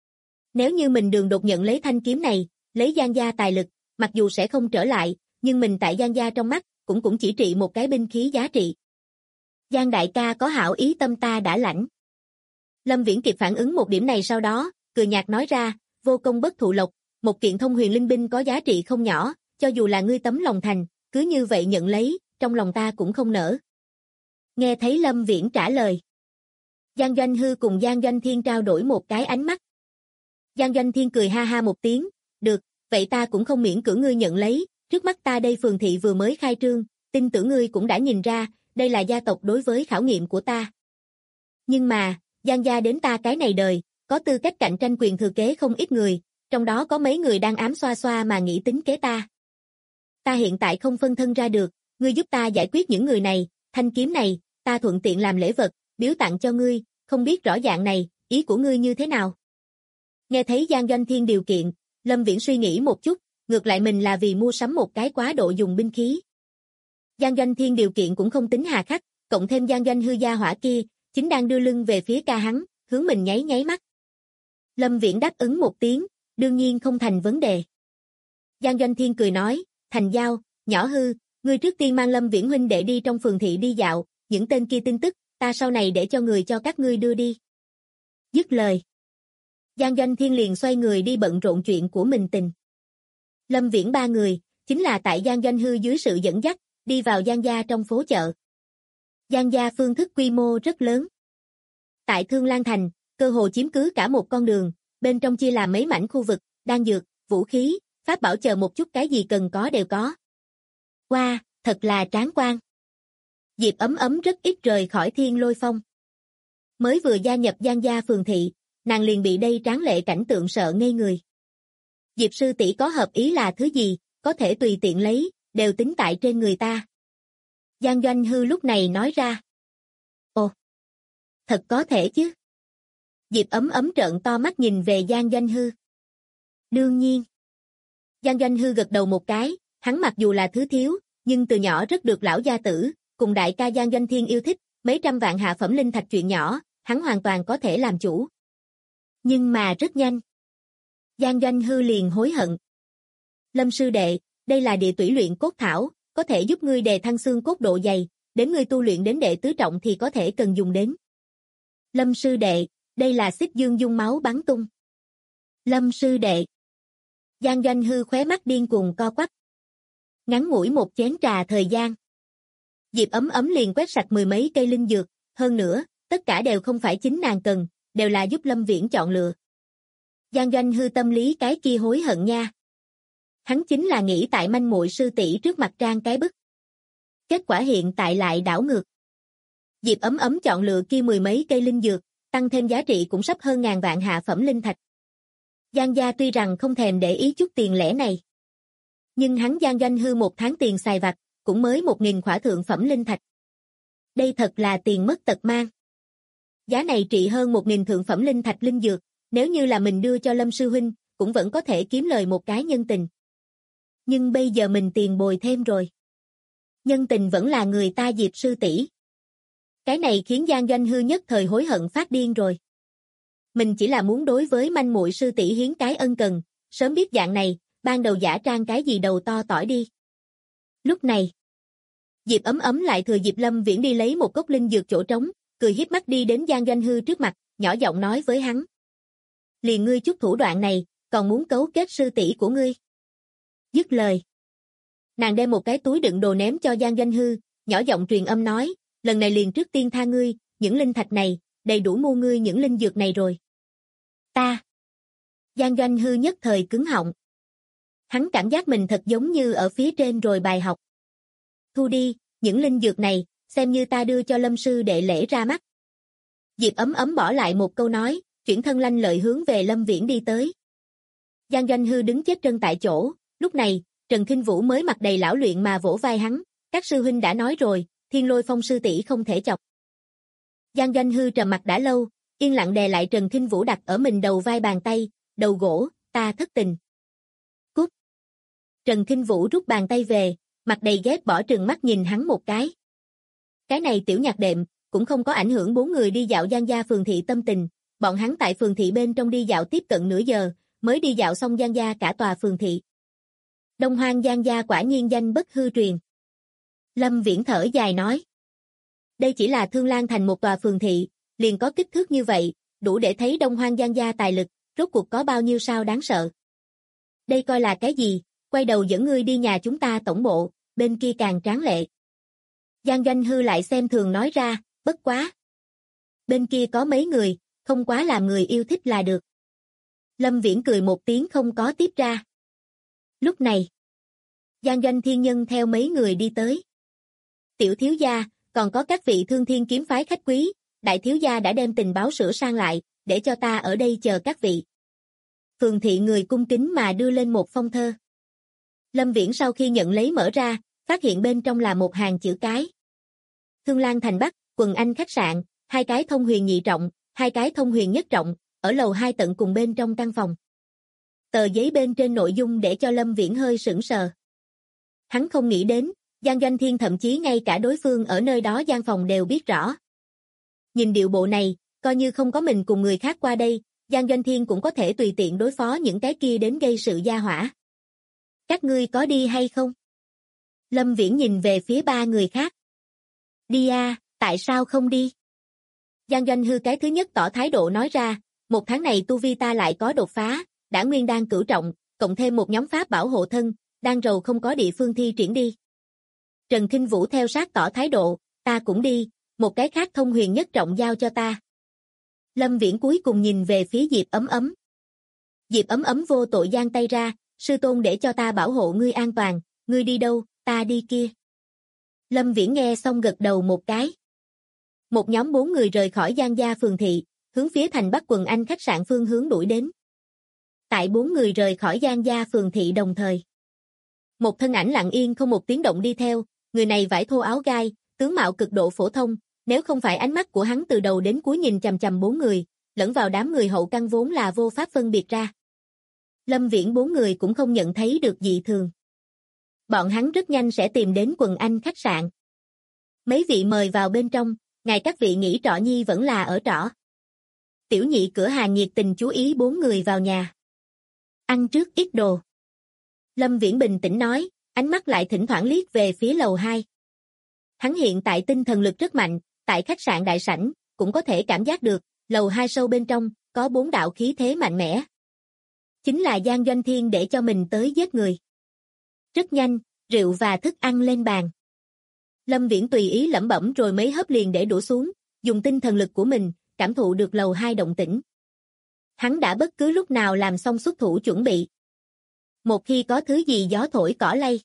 Nếu như mình đường đột nhận lấy thanh kiếm này, lấy Giang gia tài lực, mặc dù sẽ không trở lại, nhưng mình tại Giang gia trong mắt, cũng chỉ trị một cái binh khí giá trị. Giang đại ca có hảo ý tâm ta đã lãnh. Lâm Viễn kịp phản ứng một điểm này sau đó, cười nhạt nói ra, vô công bất thụ lộc, một kiện thông huyền linh binh có giá trị không nhỏ, cho dù là ngươi tấm lòng thành, cứ như vậy nhận lấy, trong lòng ta cũng không nỡ. Nghe thấy Lâm Viễn trả lời. Giang Doanh Hư cùng Giang Doanh Thiên trao đổi một cái ánh mắt. Giang Doanh Thiên cười ha ha một tiếng, được, vậy ta cũng không miễn cưỡng ngươi nhận lấy, trước mắt ta đây phường thị vừa mới khai trương, tin tưởng ngươi cũng đã nhìn ra, đây là gia tộc đối với khảo nghiệm của ta. Nhưng mà, Giang gia đến ta cái này đời, có tư cách cạnh tranh quyền thừa kế không ít người, trong đó có mấy người đang ám xoa xoa mà nghĩ tính kế ta. Ta hiện tại không phân thân ra được, ngươi giúp ta giải quyết những người này, thanh kiếm này, ta thuận tiện làm lễ vật, biếu tặng cho ngươi, không biết rõ dạng này, ý của ngươi như thế nào? Nghe thấy Giang Doanh Thiên điều kiện, Lâm Viễn suy nghĩ một chút, ngược lại mình là vì mua sắm một cái quá độ dùng binh khí. Giang Doanh Thiên điều kiện cũng không tính hà khắc, cộng thêm Giang Doanh Hư gia hỏa kia, chính đang đưa lưng về phía ca hắn, hướng mình nháy nháy mắt. Lâm Viễn đáp ứng một tiếng, đương nhiên không thành vấn đề. Giang Doanh Thiên cười nói, thành giao, nhỏ hư, ngươi trước tiên mang Lâm Viễn huynh đệ đi trong phường thị đi dạo, những tên kia tin tức, ta sau này để cho người cho các ngươi đưa đi. Dứt lời. Giang Doanh Thiên liền xoay người đi bận rộn chuyện của mình tình. Lâm Viễn ba người, chính là tại Giang Doanh Hư dưới sự dẫn dắt, đi vào Giang gia trong phố chợ. Giang gia phương thức quy mô rất lớn. Tại Thương Lan Thành, cơ hồ chiếm cứ cả một con đường, bên trong chia làm mấy mảnh khu vực, đan dược, vũ khí, pháp bảo chờ một chút cái gì cần có đều có. Wow, thật là tráng quan. Diệp Ấm Ấm rất ít rời khỏi Thiên Lôi Phong. Mới vừa gia nhập Giang gia phường thị, nàng liền bị đây tráng lệ cảnh tượng sợ ngây người. Diệp sư tỷ có hợp ý là thứ gì, có thể tùy tiện lấy, đều tính tại trên người ta. Giang Doanh Hư lúc này nói ra. Ồ, thật có thể chứ. Diệp Ấm Ấm trợn to mắt nhìn về Giang Doanh Hư. Đương nhiên. Giang Doanh Hư gật đầu một cái, hắn mặc dù là thứ thiếu, nhưng từ nhỏ rất được lão gia tử, cùng đại ca Giang Doanh Thiên yêu thích, mấy trăm vạn hạ phẩm linh thạch chuyện nhỏ, hắn hoàn toàn có thể làm chủ. Nhưng mà rất nhanh. Giang Doanh Hư liền hối hận. Lâm sư đệ, đây là địa tủy luyện cốt thảo, có thể giúp ngươi đề thăng xương cốt độ dày, đến ngươi tu luyện đến đệ tứ trọng thì có thể cần dùng đến. Lâm sư đệ, đây là xích dương dung máu bắn tung. Lâm sư đệ. Giang Doanh Hư khóe mắt điên cuồng co quắp. Ngắn ngủi một chén trà thời gian. Diệp Ấm Ấm liền quét sạch mười mấy cây linh dược, hơn nữa, tất cả đều không phải chính nàng cần, đều là giúp Lâm Viễn chọn lựa. Giang Doanh Hư tâm lý cái kia hối hận nha. Hắn chính là nghĩ tại manh muội sư tỷ trước mặt trang cái bức. Kết quả hiện tại lại đảo ngược. Diệp Ấm Ấm chọn lựa kia mười mấy cây linh dược, tăng thêm giá trị cũng sắp hơn ngàn vạn hạ phẩm linh thạch. Giang gia tuy rằng không thèm để ý chút tiền lẻ này. Nhưng hắn Giang Doanh Hư một tháng tiền xài vặt, cũng mới 1.000 khỏa thượng phẩm linh thạch. Đây thật là tiền mất tật mang. Giá này trị hơn 1.000 thượng phẩm linh thạch linh dược, nếu như là mình đưa cho Lâm sư huynh, cũng vẫn có thể kiếm lời một cái nhân tình. Nhưng bây giờ mình tiền bồi thêm rồi. Nhân tình vẫn là người ta Diệp sư tỷ. Cái này khiến Giang Doanh Hư nhất thời hối hận phát điên rồi. Mình chỉ là muốn đối với manh muội sư tỷ hiến cái ân cần, sớm biết dạng này, ban đầu giả trang cái gì đầu to tỏi đi. Lúc này, Diệp Ấm Ấm lại thừa dịp Lâm Viễn đi lấy một cốc linh dược chỗ trống, cười híp mắt đi đến Giang Doanh Hư trước mặt, nhỏ giọng nói với hắn. Liền ngươi chút thủ đoạn này, còn muốn cấu kết sư tỷ của ngươi. Dứt lời. Nàng đem một cái túi đựng đồ ném cho Giang Doanh Hư, nhỏ giọng truyền âm nói, lần này liền trước tiên tha ngươi, những linh thạch này, đầy đủ mua ngươi những linh dược này rồi. Ta. Giang Doanh Hư nhất thời cứng họng. Hắn cảm giác mình thật giống như ở phía trên rồi bài học. Thu đi, những linh dược này, xem như ta đưa cho Lâm sư đệ lễ ra mắt. Diệp Ấm Ấm bỏ lại một câu nói, chuyển thân lanh lợi hướng về Lâm Viễn đi tới. Giang Doanh Hư đứng chết chân tại chỗ, lúc này, Trần Kinh Vũ mới mặt đầy lão luyện mà vỗ vai hắn, các sư huynh đã nói rồi, Thiên Lôi Phong sư tỷ không thể chọc. Giang Doanh Hư trầm mặt đã lâu, yên lặng đè lại Trần Kinh Vũ đặt ở mình đầu vai bàn tay, đầu gỗ, ta thất tình. Cút. Trần Kinh Vũ rút bàn tay về, mặt đầy ghét bỏ trừng mắt nhìn hắn một cái. Cái này tiểu nhạc đệm, cũng không có ảnh hưởng bốn người đi dạo Giang gia phường thị tâm tình, bọn hắn tại phường thị bên trong đi dạo tiếp cận nửa giờ, mới đi dạo xong Giang gia cả tòa phường thị. Đông Hoang Giang gia quả nhiên danh bất hư truyền. Lâm Viễn thở dài nói. Đây chỉ là Thương Lan thành một tòa phường thị, liền có kích thước như vậy, đủ để thấy Đông Hoang Giang gia tài lực, rốt cuộc có bao nhiêu sao đáng sợ. Đây coi là cái gì, quay đầu dẫn ngươi đi nhà chúng ta tổng bộ, bên kia càng tráng lệ. Giang Doanh Hư lại xem thường nói ra, bất quá. Bên kia có mấy người, không quá làm người yêu thích là được. Lâm Viễn cười một tiếng không có tiếp ra. Lúc này, Giang Doanh Thiên Nhân theo mấy người đi tới. Tiểu thiếu gia, còn có các vị Thương Thiên kiếm phái khách quý, đại thiếu gia đã đem tình báo sửa sang lại, để cho ta ở đây chờ các vị. Phường thị người cung kính mà đưa lên một phong thơ. Lâm Viễn sau khi nhận lấy mở ra, phát hiện bên trong là một hàng chữ cái. Thương Lan thành Bắc, Quần Anh khách sạn, 2 cái thông huyền nhị trọng, 2 cái thông huyền nhất trọng, ở lầu 2 tận cùng bên trong căn phòng. Tờ giấy bên trên nội dung để cho Lâm Viễn hơi sững sờ. Hắn không nghĩ đến, Giang Doanh Thiên thậm chí ngay cả đối phương ở nơi đó gian phòng đều biết rõ. Nhìn điệu bộ này, coi như không có mình cùng người khác qua đây, Giang Doanh Thiên cũng có thể tùy tiện đối phó những cái kia đến gây sự gia hỏa. Các ngươi có đi hay không? Lâm Viễn nhìn về phía 3 người khác. Đi à, tại sao không đi? Giang Doanh Hư cái thứ nhất tỏ thái độ nói ra, một tháng này tu vi ta lại có đột phá, đã nguyên đan cửu trọng, cộng thêm một nhóm pháp bảo hộ thân, đang rầu không có địa phương thi triển đi. Trần Kinh Vũ theo sát tỏ thái độ, ta cũng đi, một cái khác thông huyền nhất trọng giao cho ta. Lâm Viễn cuối cùng nhìn về phía Diệp Ấm Ấm. Diệp Ấm Ấm vô tội giang tay ra, sư tôn để cho ta bảo hộ ngươi an toàn, ngươi đi đâu, ta đi kia. Lâm Viễn nghe xong gật đầu một cái. Một nhóm 4 người rời khỏi Giang gia phường thị, hướng phía thành Bắc Quần Anh khách sạn phương hướng đuổi đến. Tại 4 người rời khỏi Giang gia phường thị đồng thời. Một thân ảnh lặng yên không một tiếng động đi theo, người này vải thô áo gai, tướng mạo cực độ phổ thông, nếu không phải ánh mắt của hắn từ đầu đến cuối nhìn chằm chằm 4 người, lẫn vào đám người hậu căn vốn là vô pháp phân biệt ra. Lâm Viễn 4 người cũng không nhận thấy được dị thường. Bọn hắn rất nhanh sẽ tìm đến Quần Anh khách sạn. Mấy vị mời vào bên trong, ngài các vị nghỉ trọ nhi vẫn là ở trọ. Tiểu nhị cửa hàng nhiệt tình chú ý 4 người vào nhà. Ăn trước ít đồ. Lâm Viễn bình tĩnh nói, ánh mắt lại thỉnh thoảng liếc về phía lầu 2. Hắn hiện tại tinh thần lực rất mạnh, tại khách sạn đại sảnh, cũng có thể cảm giác được, lầu 2 sâu bên trong, có 4 đạo khí thế mạnh mẽ. Chính là Giang Doanh Thiên để cho mình tới giết người. Rất nhanh, rượu và thức ăn lên bàn. Lâm Viễn tùy ý lẩm bẩm rồi mấy hớp liền để đổ xuống, dùng tinh thần lực của mình, cảm thụ được lầu 2 động tĩnh. Hắn đã bất cứ lúc nào làm xong xuất thủ chuẩn bị. Một khi có thứ gì gió thổi cỏ lay,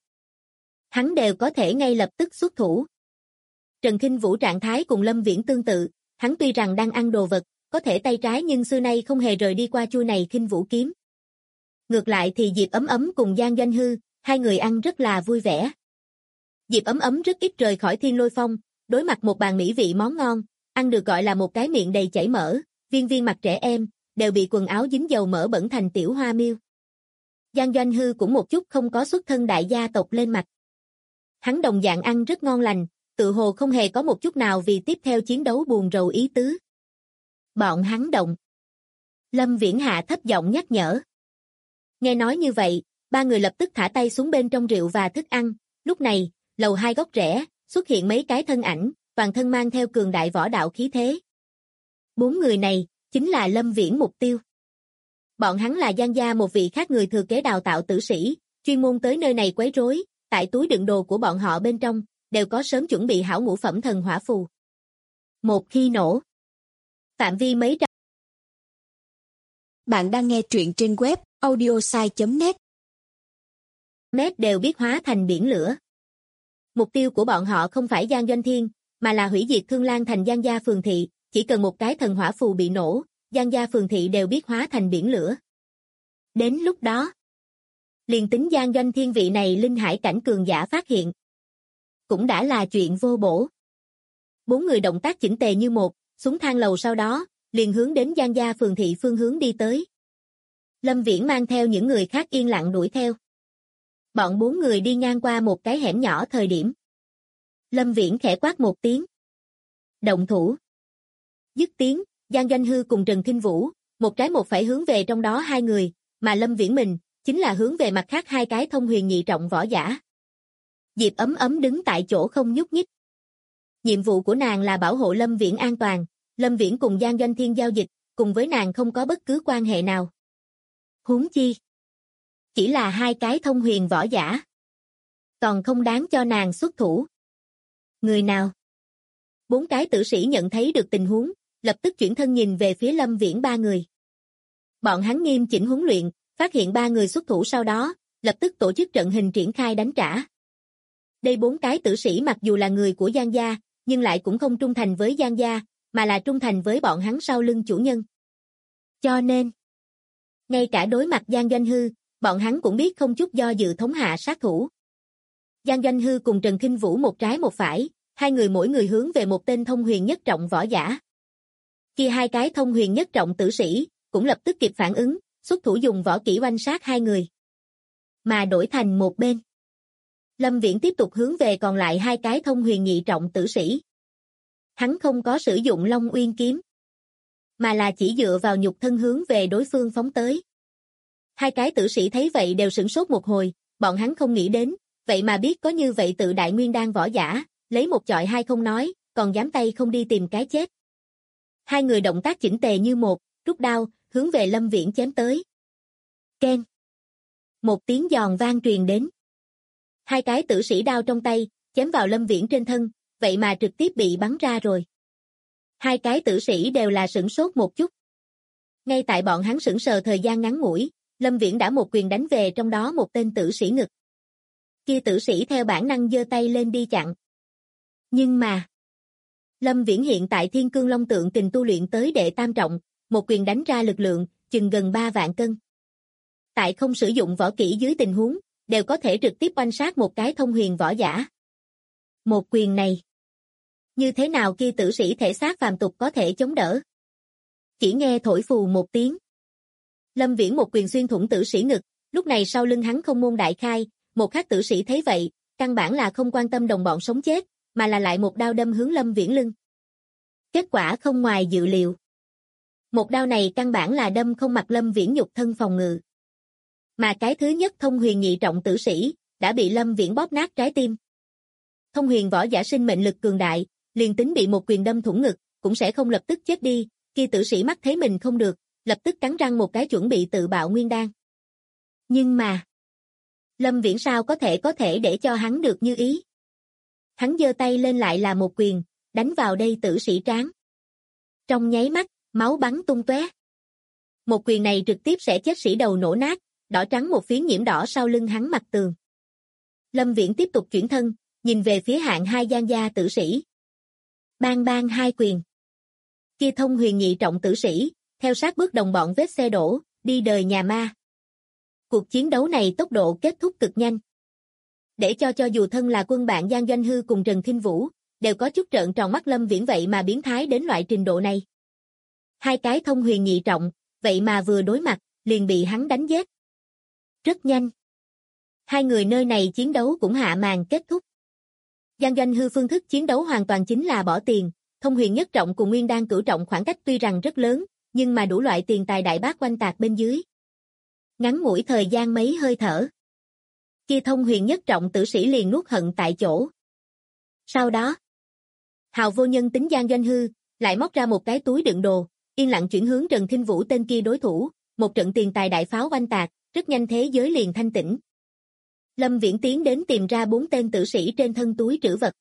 hắn đều có thể ngay lập tức xuất thủ. Trần Kinh Vũ trạng thái cùng Lâm Viễn tương tự, hắn tuy rằng đang ăn đồ vật, có thể tay trái nhưng xưa nay không hề rời đi qua chuôi này Kinh Vũ kiếm. Ngược lại thì Diệp Ấm Ấm cùng Giang Doanh Hư, hai người ăn rất là vui vẻ. Diệp Ấm Ấm rất ít rời khỏi Thiên Lôi Phong, đối mặt một bàn mỹ vị món ngon, ăn được gọi là một cái miệng đầy chảy mỡ, viên viên mặt trẻ em, đều bị quần áo dính dầu mỡ bẩn thành tiểu hoa miêu. Giang Doanh Hư cũng một chút không có xuất thân đại gia tộc lên mặt. Hắn đồng dạng ăn rất ngon lành, tự hồ không hề có một chút nào vì tiếp theo chiến đấu buồn rầu ý tứ. Bọn hắn động. Lâm Viễn hạ thấp giọng nhắc nhở. Nghe nói như vậy, 3 người lập tức thả tay xuống bên trong rượu và thức ăn, lúc này, lầu 2 góc rẽ, xuất hiện mấy cái thân ảnh, toàn thân mang theo cường đại võ đạo khí thế. 4 người này, chính là Lâm Viễn mục tiêu. Bọn hắn là Giang gia một vị khác người thừa kế đào tạo tử sĩ, chuyên môn tới nơi này quấy rối, tại túi đựng đồ của bọn họ bên trong, đều có sớm chuẩn bị hảo ngũ phẩm thần hỏa phù. Một khi nổ, phạm vi mấy trăm. Bạn đang nghe truyện trên web audiosai.net. Mét đều biết hóa thành biển lửa. Mục tiêu của bọn họ không phải Giang Doanh Thiên, mà là hủy diệt Thương Lan thành Giang gia phường thị, chỉ cần một cái thần hỏa phù bị nổ, Giang gia phường thị đều biết hóa thành biển lửa. Đến lúc đó, liền tính Giang Doanh Thiên vị này linh hải cảnh cường giả phát hiện, cũng đã là chuyện vô bổ. 4 người động tác chỉnh tề như một, xuống thang lầu sau đó, liền hướng đến Giang gia phường thị phương hướng đi tới. Lâm Viễn mang theo những người khác yên lặng đuổi theo. Bọn 4 người đi ngang qua một cái hẻm nhỏ thời điểm. Lâm Viễn khẽ quát một tiếng. Động thủ. Dứt tiếng, Giang Doanh Hư cùng Trần Kinh Vũ, một trái một phải hướng về trong đó 2 người, mà Lâm Viễn mình, chính là hướng về mặt khác 2 cái thông huyền nhị trọng võ giả. Diệp Ấm Ấm đứng tại chỗ không nhúc nhích. Nhiệm vụ của nàng là bảo hộ Lâm Viễn an toàn, Lâm Viễn cùng Giang Doanh Thiên giao dịch, cùng với nàng không có bất cứ quan hệ nào. Huống chi, chỉ là 2 cái thông huyền võ giả. Còn không đáng cho nàng xuất thủ. Người nào? 4 cái tử sĩ nhận thấy được tình huống, lập tức chuyển thân nhìn về phía Lâm Viễn 3 người. Bọn hắn nghiêm chỉnh huấn luyện, phát hiện 3 người xuất thủ sau đó, lập tức tổ chức trận hình triển khai đánh trả. Đây 4 cái tử sĩ mặc dù là người của Giang gia, nhưng lại cũng không trung thành với Giang gia, mà là trung thành với bọn hắn sau lưng chủ nhân. Cho nên, ngay cả đối mặt Giang Doanh Hư, bọn hắn cũng biết không chút do dự thống hạ sát thủ. Giang Doanh Hư cùng Trần Kinh Vũ một trái một phải, 2 người mỗi người hướng về một tên thông huyền nhất trọng võ giả. Khi 2 cái thông huyền nhất trọng tử sĩ, cũng lập tức kịp phản ứng, xuất thủ dùng võ kỹ oanh sát 2 người. Mà đổi thành một bên. Lâm Viễn tiếp tục hướng về còn lại 2 cái thông huyền nhị trọng tử sĩ. Hắn không có sử dụng Long Uyên kiếm, mà là chỉ dựa vào nhục thân hướng về đối phương phóng tới. 2 cái tử sĩ thấy vậy đều sửng sốt một hồi, bọn hắn không nghĩ đến, vậy mà biết có như vậy tự đại nguyên đan võ giả, lấy một chọi 2 không nói, còn dám tay không đi tìm cái chết. 2 người động tác chỉnh tề như một, rút đao, hướng về Lâm Viễn chém tới. Keng. Một tiếng giòn vang truyền đến. 2 cái tử sĩ đao trong tay, chém vào Lâm Viễn trên thân, vậy mà trực tiếp bị bắn ra rồi. 2 cái tử sĩ đều là sửng sốt một chút. Ngay tại bọn hắn sững sờ thời gian ngắn ngủi, Lâm Viễn đã một quyền đánh về trong đó một tên tử sĩ ngực. Kia tử sĩ theo bản năng giơ tay lên đi chặn. Nhưng mà, Lâm Viễn hiện tại Thiên Cương Long Tượng Kình tu luyện tới đệ tam trọng, một quyền đánh ra lực lượng, chừng gần 3 vạn cân. Tại không sử dụng võ kỹ dưới tình huống, đều có thể trực tiếp oanh sát một cái thông huyền võ giả. Một quyền này, như thế nào kia tử sĩ thể xác phàm tục có thể chống đỡ? Chỉ nghe thổi phù một tiếng. Lâm Viễn một quyền xuyên thủng tử sĩ ngực, lúc này sau lưng hắn không môn đại khai, một khác tử sĩ thấy vậy, căn bản là không quan tâm đồng bọn sống chết, mà là lại một đao đâm hướng Lâm Viễn lưng. Kết quả không ngoài dự liệu. Một đao này căn bản là đâm không mặc Lâm Viễn nhục thân phòng ngự. Mà cái thứ nhất thông huyền nhị trọng tử sĩ, đã bị Lâm Viễn bóp nát trái tim. Thông huyền võ giả sinh mệnh lực cường đại, liền tính bị một quyền đâm thủng ngực, cũng sẽ không lập tức chết đi, khi tử sĩ mắt thấy mình không được, lập tức cắn răng một cái chuẩn bị tự bạo nguyên đan. Nhưng mà, Lâm Viễn sao có thể để cho hắn được như ý. Hắn giơ tay lên lại là một quyền, đánh vào đây tử sĩ trán. Trong nháy mắt, máu bắn tung tóe. Một quyền này trực tiếp sẽ chết sĩ đầu nổ nát, đỏ trắng một phiến nhiễm đỏ sau lưng hắn mặt tường. Lâm Viễn tiếp tục chuyển thân, nhìn về phía hạng 2 Giang gia tử sĩ. Bang bang 2 quyền. Kia thông huyền nhị trọng tử sĩ, theo sát bước đồng bọn vết xe đổ, đi đời nhà ma. Cuộc chiến đấu này tốc độ kết thúc cực nhanh. Để cho dù thân là quân bạn Giang Doanh Hư cùng Trần Kinh Vũ, đều có chút trợn tròn mắt Lâm Viễn vậy mà biến thái đến loại trình độ này. 2 cái thông huyền nhị trọng, vậy mà vừa đối mặt, liền bị hắn đánh giết. Rất nhanh. 2 người nơi này chiến đấu cũng hạ màn kết thúc. Giang Doanh Hư phương thức chiến đấu hoàn toàn chính là bỏ tiền, thông huyền nhất trọng cùng nguyên đan cửu trọng khoảng cách tuy rằng rất lớn, nhưng mà đủ loại tiền tài đại bác quanh tạc bên dưới. Ngắn ngủi thời gian mấy hơi thở. Kia thông huyền nhất trọng tử sĩ liền nuốt hận tại chỗ. Sau đó, Hào vô nhân tính Giang Doanh Hư, lại móc ra một cái túi đựng đồ, yên lặng chuyển hướng Trần Thinh Vũ tên kia đối thủ, một trận tiền tài đại pháo oanh tạc, rất nhanh thế giới liền thanh tĩnh. Lâm Viễn tiến đến tìm ra 4 tên tử sĩ trên thân túi trữ vật.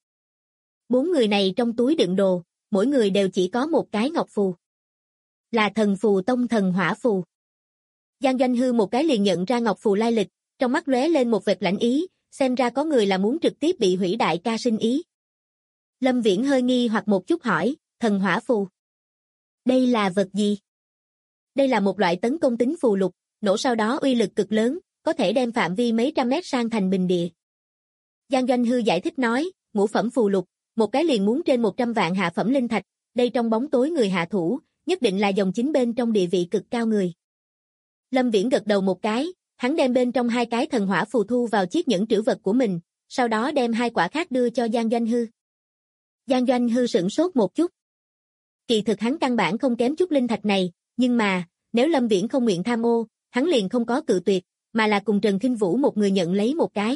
4 người này trong túi đựng đồ, mỗi người đều chỉ có một cái ngọc phù. Là thần phù tông thần hỏa phù. Giang Doanh Hư một cái liền nhận ra ngọc phù lai lịch, trong mắt lóe lên một vệt lãnh ý, xem ra có người là muốn trực tiếp bị hủy đại ca sinh ý. Lâm Viễn hơi nghi hoặc một chút hỏi, thần hỏa phù. Đây là vật gì? Đây là một loại tấn công tính phù lục, nổ sau đó uy lực cực lớn, có thể đem phạm vi mấy trăm mét sang thành bình địa. Giang Doanh Hư giải thích nói, ngũ phẩm phù lục, một cái liền muốn trên 100 vạn hạ phẩm linh thạch, đây trong bóng tối người hạ thủ, nhất định là dòng chính bên trong địa vị cực cao người. Lâm Viễn gật đầu một cái, hắn đem bên trong 2 cái thần hỏa phù thu vào chiếc nhẫn trữ vật của mình, sau đó đem 2 quả khác đưa cho Giang Doanh Hư. Giang Doanh Hư sửng sốt một chút. Kỳ thực hắn căn bản không kém chút linh thạch này, nhưng mà, nếu Lâm Viễn không nguyện tham ô, hắn liền không có cự tuyệt, mà là cùng Trần Thinh Vũ một người nhận lấy một cái.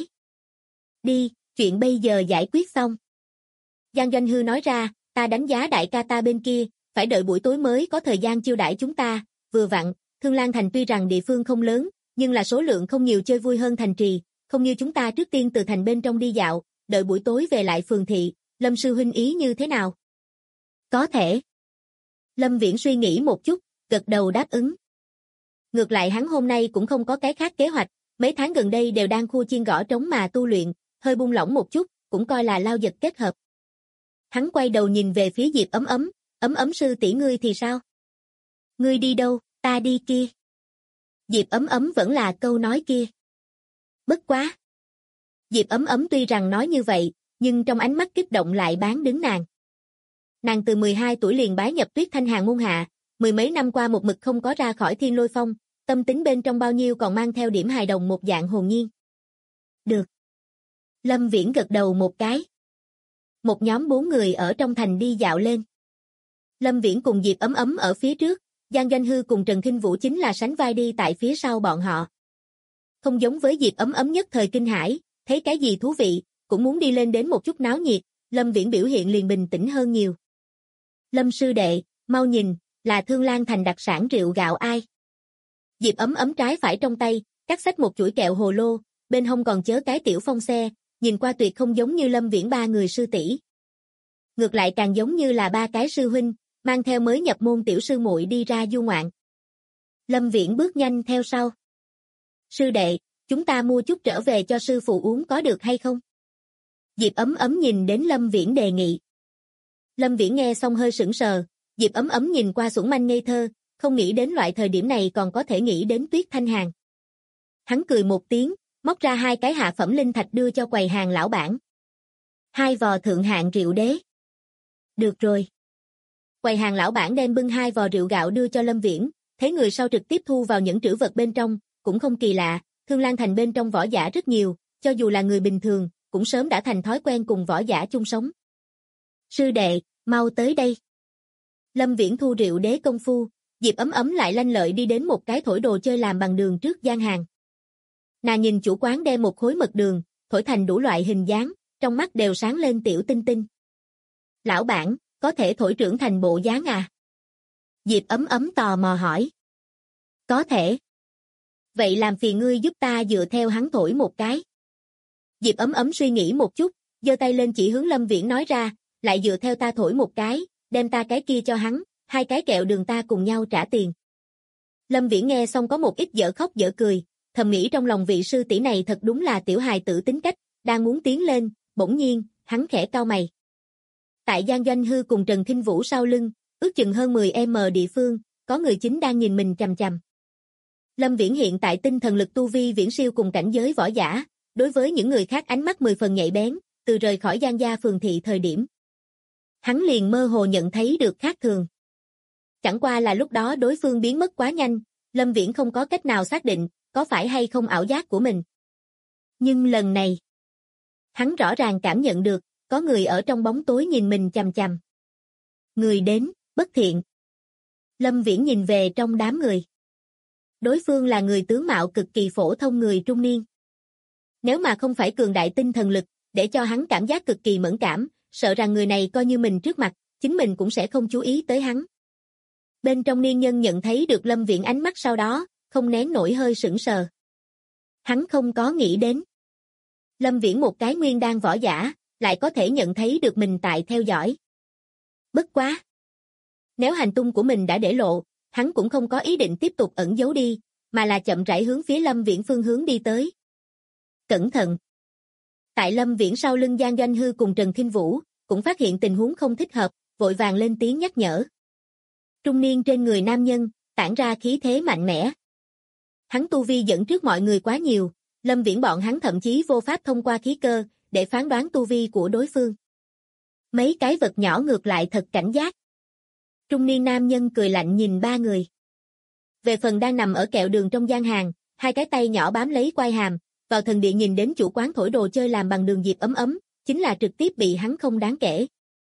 Đi, chuyện bây giờ giải quyết xong. Giang Doanh Hư nói ra, ta đánh giá đại ca ta bên kia, phải đợi buổi tối mới có thời gian chiêu đãi chúng ta, vừa vặn, Thương Lan Thành tuy rằng địa phương không lớn, nhưng là số lượng không nhiều chơi vui hơn thành trì, không như chúng ta trước tiên từ thành bên trong đi dạo, đợi buổi tối về lại phường thị, Lâm sư huynh ý như thế nào? Có thể. Lâm Viễn suy nghĩ một chút, gật đầu đáp ứng. Ngược lại hắn hôm nay cũng không có cái khác kế hoạch, mấy tháng gần đây đều đang khua chiên gõ trống mà tu luyện, hơi buông lỏng một chút, cũng coi là lao giật kết hợp. Hắn quay đầu nhìn về phía Diệp Ấm Ấm sư tỷ ngươi thì sao? Ngươi đi đâu, ta đi kia. Diệp Ấm vẫn là câu nói kia. Bất quá. Diệp Ấm tuy rằng nói như vậy, nhưng trong ánh mắt kích động lại bán đứng nàng. Nàng từ 12 tuổi liền bái nhập Tuyết Thanh Hàn môn hạ, mười mấy năm qua một mực không có ra khỏi Thiên Lôi Phong, tâm tính bên trong bao nhiêu còn mang theo điểm hài đồng một dạng hồn nhiên. Được. Lâm Viễn gật đầu một cái. Một nhóm 4 người ở trong thành đi dạo lên. Lâm Viễn cùng Diệp Ấm ở phía trước, Giang Doanh Hư cùng Trần Thinh Vũ chính là sánh vai đi tại phía sau bọn họ. Không giống với Diệp Ấm nhất thời kinh hãi, thấy cái gì thú vị, cũng muốn đi lên đến một chút náo nhiệt, Lâm Viễn biểu hiện liền bình tĩnh hơn nhiều. Lâm sư đệ, mau nhìn, là Thương Lan Thành đặc sản rượu gạo ai. Diệp Ấm trái phải trong tay, cắt xách một chuỗi kẹo hồ lô, bên hông còn chớ cái tiểu phong xe, nhìn qua tuyệt không giống như Lâm Viễn 3 người sư tỷ. Ngược lại càng giống như là 3 cái sư huynh, mang theo mới nhập môn tiểu sư muội đi ra du ngoạn. Lâm Viễn bước nhanh theo sau. Sư đệ, chúng ta mua chút trở về cho sư phụ uống có được hay không? Diệp Ấm nhìn đến Lâm Viễn đề nghị. Lâm Viễn nghe xong hơi sững sờ, Diệp Ấm nhìn qua xuẩn manh ngây thơ, không nghĩ đến loại thời điểm này còn có thể nghĩ đến Tuyết Thanh Hàn. Hắn cười một tiếng, móc ra 2 cái hạ phẩm linh thạch đưa cho quầy hàng lão bản. 2 vò thượng hạng rượu đế. Được rồi. Quầy hàng lão bản đem bưng 2 vò rượu gạo đưa cho Lâm Viễn, thấy người sau trực tiếp thu vào những trữ vật bên trong, cũng không kỳ lạ, Thương Lan Thành bên trong võ giả rất nhiều, cho dù là người bình thường, cũng sớm đã thành thói quen cùng võ giả chung sống. Sư đệ, mau tới đây. Lâm Viễn thu rượu đế công phu, Diệp Ấm lại lanh lợi đi đến một cái thổi đồ chơi làm bằng đường trước gian hàng. Nàng nhìn chủ quán đem một khối mật đường, thổi thành đủ loại hình dáng, trong mắt đều sáng lên tiểu tinh tinh. Lão bản, có thể thổi trưởng thành bộ dáng à? Diệp Ấm tò mò hỏi. Có thể. Vậy làm phiền ngươi giúp ta dựa theo hắn thổi một cái. Diệp Ấm suy nghĩ một chút, giơ tay lên chỉ hướng Lâm Viễn nói ra, lại dựa theo ta thổi một cái, đem ta cái kia cho hắn, 2 cái kẹo đường ta cùng nhau trả tiền. Lâm Viễn nghe xong có một ít dở khóc dở cười, thầm nghĩ trong lòng vị sư tỷ này thật đúng là tiểu hài tử tính cách, đang muốn tiến lên, bỗng nhiên, hắn khẽ cau mày. Tại Giang Doanh Hư cùng Trần Thinh Vũ sau lưng, ước chừng hơn 10m địa phương, có người chính đang nhìn mình chằm chằm. Lâm Viễn hiện tại tinh thần lực tu vi viễn siêu cùng cảnh giới võ giả, đối với những người khác ánh mắt 10 phần nhạy bén, từ rời khỏi Giang gia phường thị thời điểm. Hắn liền mơ hồ nhận thấy được khác thường. Chẳng qua là lúc đó đối phương biến mất quá nhanh, Lâm Viễn không có cách nào xác định, có phải hay không ảo giác của mình. Nhưng lần này, hắn rõ ràng cảm nhận được, có người ở trong bóng tối nhìn mình chằm chằm. Người đến, bất thiện. Lâm Viễn nhìn về trong đám người. Đối phương là người tướng mạo cực kỳ phổ thông người trung niên. Nếu mà không phải cường đại tinh thần lực, để cho hắn cảm giác cực kỳ mẫn cảm, sợ rằng người này coi như mình trước mặt, chính mình cũng sẽ không chú ý tới hắn. Bên trong niên nhân nhận thấy được Lâm Viễn ánh mắt sau đó, không nén nổi hơi sững sờ. Hắn không có nghĩ đến. Lâm Viễn một cái nguyên đan võ giả, lại có thể nhận thấy được mình tại theo dõi. Bất quá. Nếu hành tung của mình đã để lộ, hắn cũng không có ý định tiếp tục ẩn giấu đi, mà là chậm rãi hướng phía Lâm Viễn phương hướng đi tới. Cẩn thận! Tại Lâm Viễn sau lưng Giang Doanh Hư cùng Trần Kinh Vũ, cũng phát hiện tình huống không thích hợp, vội vàng lên tiếng nhắc nhở. Trung niên trên người nam nhân, tản ra khí thế mạnh mẽ. Hắn tu vi dẫn trước mọi người quá nhiều, Lâm Viễn bọn hắn thậm chí vô pháp thông qua khí cơ, để phán đoán tu vi của đối phương. Mấy cái vật nhỏ ngược lại thật cảnh giác. Trung niên nam nhân cười lạnh nhìn ba người. Về phần đang nằm ở kẹo đường trong gian hàng, hai cái tay nhỏ bám lấy quai hàm, vào thần địa nhìn đến chủ quán thổi đồ chơi làm bằng đường Diệp Ấm Ấm, chính là trực tiếp bị hắn không đáng kể.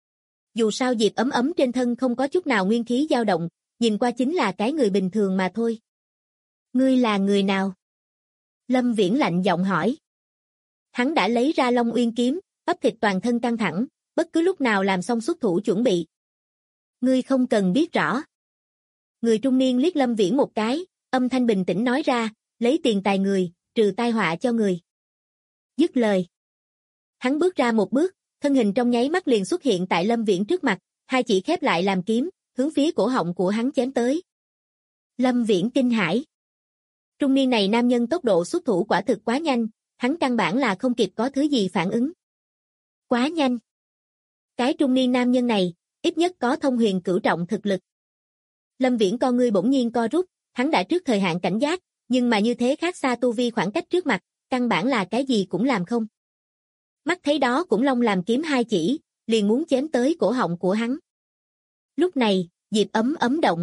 Dù sao Diệp Ấm Ấm trên thân không có chút nào nguyên khí dao động, nhìn qua chính là cái người bình thường mà thôi. Ngươi là người nào? Lâm Viễn lạnh giọng hỏi. Hắn đã lấy ra Long Uyên kiếm, bắp thịt toàn thân căng thẳng, bất cứ lúc nào làm xong xuất thủ chuẩn bị. Ngươi không cần biết rõ. Người trung niên liếc Lâm Viễn một cái, âm thanh bình tĩnh nói ra, lấy tiền tài người, trừ tai họa cho người. Dứt lời. Hắn bước ra một bước, thân hình trong nháy mắt liền xuất hiện tại Lâm Viễn trước mặt, hai chỉ khép lại làm kiếm, hướng phía cổ họng của hắn chém tới. Lâm Viễn kinh hãi. Trung niên này nam nhân tốc độ xuất thủ quả thực quá nhanh, hắn căn bản là không kịp có thứ gì phản ứng. Quá nhanh. Cái trung niên nam nhân này, ít nhất có thông huyền cửu trọng thực lực. Lâm Viễn con ngươi bỗng nhiên co rút, hắn đã trước thời hạn cảnh giác, nhưng mà như thế khác xa tu vi khoảng cách trước mặt, căn bản là cái gì cũng làm không. Mắt thấy đó cũng long làm kiếm hai chỉ, liền muốn chém tới cổ họng của hắn. Lúc này, Diệp Ấm Ấm động.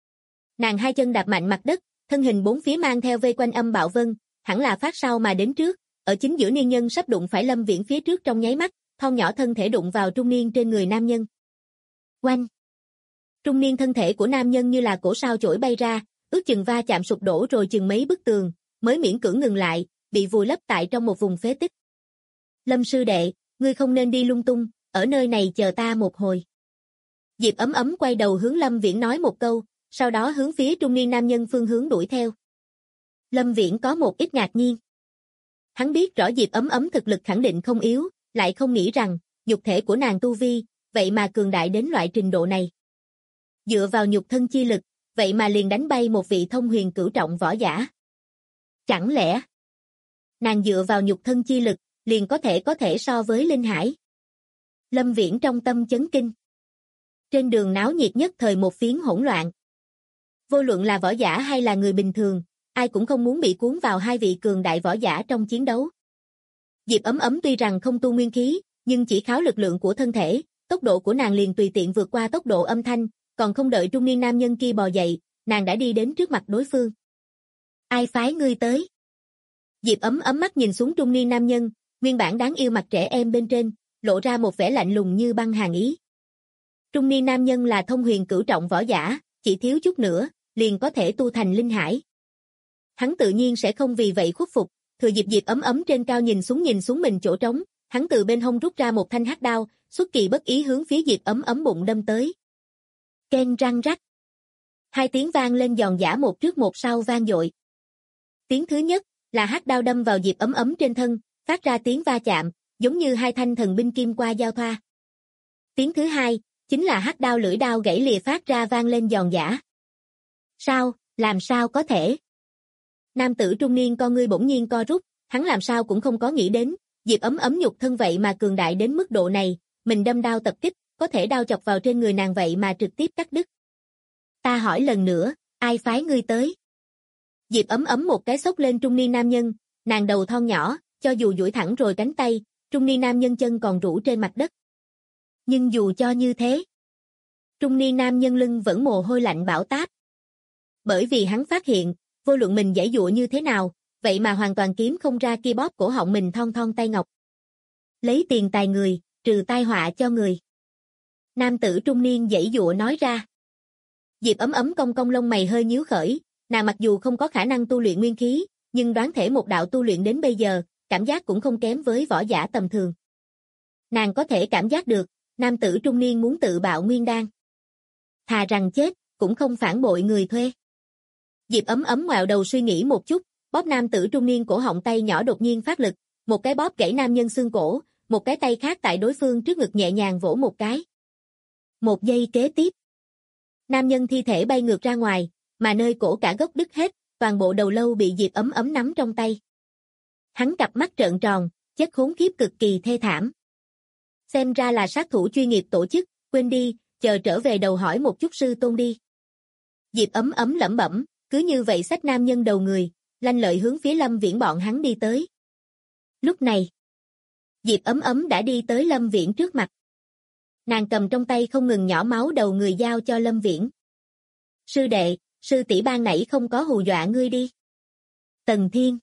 Nàng hai chân đạp mạnh mặt đất, thân hình bốn phía mang theo vây quanh âm bạo vân, hẳn là phát sau mà đến trước, ở chính giữa niên nhân sắp đụng phải Lâm Viễn phía trước trong nháy mắt, thon nhỏ thân thể đụng vào trung niên trên người nam nhân. Oanh! Trung niên thân thể của nam nhân như là cổ sao chổi bay ra, ước chừng va chạm sụp đổ rồi chừng mấy bức tường, mới miễn cưỡng ngừng lại, bị vùi lấp tại trong một vùng phế tích. Lâm sư đệ, ngươi không nên đi lung tung, ở nơi này chờ ta một hồi. Diệp Ấm Ấm quay đầu hướng Lâm Viễn nói một câu, sau đó hướng phía trung niên nam nhân phương hướng đuổi theo. Lâm Viễn có một ít ngạc nhiên. Hắn biết rõ Diệp Ấm Ấm thực lực khẳng định không yếu, lại không nghĩ rằng, nhục thể của nàng tu vi, vậy mà cường đại đến loại trình độ này. Dựa vào nhục thân chi lực, vậy mà liền đánh bay một vị thông huyền cửu trọng võ giả. Chẳng lẽ, nàng dựa vào nhục thân chi lực, liền có thể so với Linh Hải. Lâm Viễn trong tâm chấn kinh. Trên đường náo nhiệt nhất thời một phiến hỗn loạn. Vô luận là võ giả hay là người bình thường, ai cũng không muốn bị cuốn vào hai vị cường đại võ giả trong chiến đấu. Diệp Ấm Ấm tuy rằng không tu nguyên khí, nhưng chỉ kháo lực lượng của thân thể, tốc độ của nàng liền tùy tiện vượt qua tốc độ âm thanh, còn không đợi trung niên nam nhân kia bò dậy, nàng đã đi đến trước mặt đối phương. Ai phái ngươi tới? Diệp Ấm Ấm mắt nhìn xuống trung niên nam nhân, nguyên bản đáng yêu mặt trẻ em bên trên, lộ ra một vẻ lạnh lùng như băng hàn ý. Trung niên nam nhân là thông huyền cửu trọng võ giả, chỉ thiếu chút nữa, liền có thể tu thành Linh Hải. Hắn tự nhiên sẽ không vì vậy khuất phục, thừa dịp Diệp Ấm Ấm trên cao nhìn xuống mình chỗ trống, hắn từ bên hông rút ra một thanh hắc đao, xuất kỳ bất ý hướng phía Diệp Ấm Ấm bụng đâm tới. Keng răng rắc. Hai tiếng vang lên giòn giã một trước một sau vang dội. Tiếng thứ nhất là hắc đao đâm vào Diệp Ấm Ấm trên thân, phát ra tiếng va chạm, giống như hai thanh thần binh kim qua giao thoa. Tiếng thứ hai chính là hắc đao lưỡi đao gãy lìa phát ra vang lên giòn giã. Sao, làm sao có thể? Nam tử trung niên con ngươi bỗng nhiên co rút, hắn làm sao cũng không có nghĩ đến, Diệp Ấm Ấm nhục thân vậy mà cường đại đến mức độ này, mình đâm đao tập kích, có thể đao chọc vào trên người nàng vậy mà trực tiếp cắt đứt. Ta hỏi lần nữa, ai phái ngươi tới? Diệp Ấm Ấm một cái xốc lên trung niên nam nhân, nàng đầu thon nhỏ, cho dù duỗi thẳng rồi cánh tay, trung niên nam nhân chân còn rũ trên mặt đất. Nhưng dù cho như thế, trung niên nam nhân lưng vẫn mồ hôi lạnh bão táp. Bởi vì hắn phát hiện, vô luận mình giãy giụa như thế nào, vậy mà hoàn toàn kiếm không ra kia bóp cổ họng mình thon thon tay ngọc. Lấy tiền tài người, trừ tai họa cho người. Nam tử trung niên giãy giụa nói ra. Diệp Ấm Ấm cong cong lông mày hơi nhíu khởi, nàng mặc dù không có khả năng tu luyện nguyên khí, nhưng đoán thể một đạo tu luyện đến bây giờ, cảm giác cũng không kém với võ giả tầm thường. Nàng có thể cảm giác được, nam tử trung niên muốn tự bạo nguyên đan. Thà rằng chết, cũng không phản bội người thuê. Diệp Ấm Ấm ngoẹo đầu suy nghĩ một chút, bóp nam tử trung niên cổ họng, tay nhỏ đột nhiên phát lực, một cái bóp gãy nam nhân xương cổ, một cái tay khác tại đối phương trước ngực nhẹ nhàng vỗ một cái. Một giây kế tiếp, nam nhân thi thể bay ngược ra ngoài, mà nơi cổ cả gốc đứt hết, toàn bộ đầu lâu bị Diệp Ấm Ấm nắm trong tay. Hắn cặp mắt trợn tròn, chết khốn kiếp cực kỳ thê thảm. Xem ra là sát thủ chuyên nghiệp tổ chức, quên đi, chờ trở về đầu hỏi một chút sư tôn đi. Diệp Ấm Ấm lẩm bẩm, cứ như vậy xách nam nhân đầu người, lanh lợi hướng phía Lâm Viễn bọn hắn đi tới. Lúc này, Diệp Ấm Ấm đã đi tới Lâm Viễn trước mặt. Nàng cầm trong tay không ngừng nhỏ máu đầu người giao cho Lâm Viễn. Sư đệ, sư tỷ ban nãy không có hù dọa ngươi đi. Tần Thiên.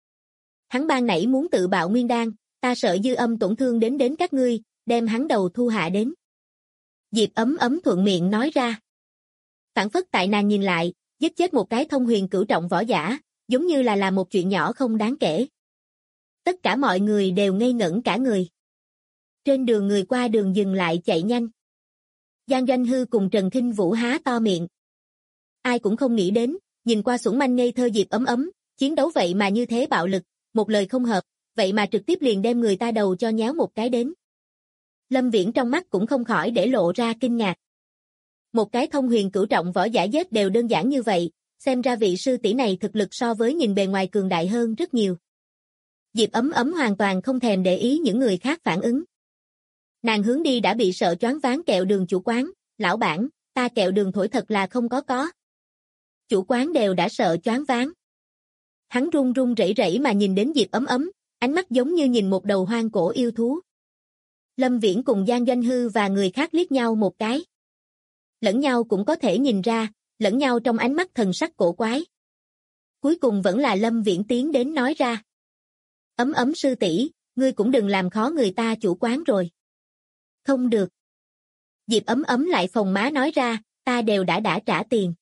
Hắn ban nãy muốn tự bạo nguyên đan, ta sợ dư âm tổn thương đến các ngươi, đem hắn đầu thu hạ đến. Diệp Ấm Ấm thuận miệng nói ra. Phản phất tại nàng nhìn lại, giết chết một cái thông huyền cửu trọng võ giả, giống như là làm một chuyện nhỏ không đáng kể. Tất cả mọi người đều ngây ngẩn cả người. Trên đường người qua đường dừng lại chạy nhanh. Giang Doanh Hư cùng Trần Thinh Vũ há to miệng. Ai cũng không nghĩ đến, nhìn qua xuẩn manh ngây thơ Diệp Ấm Ấm, chiến đấu vậy mà như thế bạo lực, một lời không hợp, vậy mà trực tiếp liền đem người ta đầu cho nhéo một cái đến. Lâm Viễn trong mắt cũng không khỏi để lộ ra kinh ngạc. Một cái thông huyền cửu trọng võ giả giết đều đơn giản như vậy, xem ra vị sư tỷ này thực lực so với nhìn bề ngoài cường đại hơn rất nhiều. Diệp Ấm Ấm hoàn toàn không thèm để ý những người khác phản ứng. Nàng hướng đi đã bị sợ choáng váng kẹo đường chủ quán, lão bản, ta kẹo đường thổi thật là không có. Chủ quán đều đã sợ choáng váng. Hắn run run rẩy rẩy mà nhìn đến Diệp Ấm Ấm, ánh mắt giống như nhìn một đầu hoang cổ yêu thú. Lâm Viễn cùng Giang Doanh Hư và người khác liếc nhau một cái. Lẫn nhau cũng có thể nhìn ra, lẫn nhau trong ánh mắt thần sắc cổ quái. Cuối cùng vẫn là Lâm Viễn tiến đến nói ra. Ấm Ấm sư tỷ, ngươi cũng đừng làm khó người ta chủ quán rồi. Không được. Diệp Ấm Ấm lại phồng má nói ra, ta đều đã trả tiền.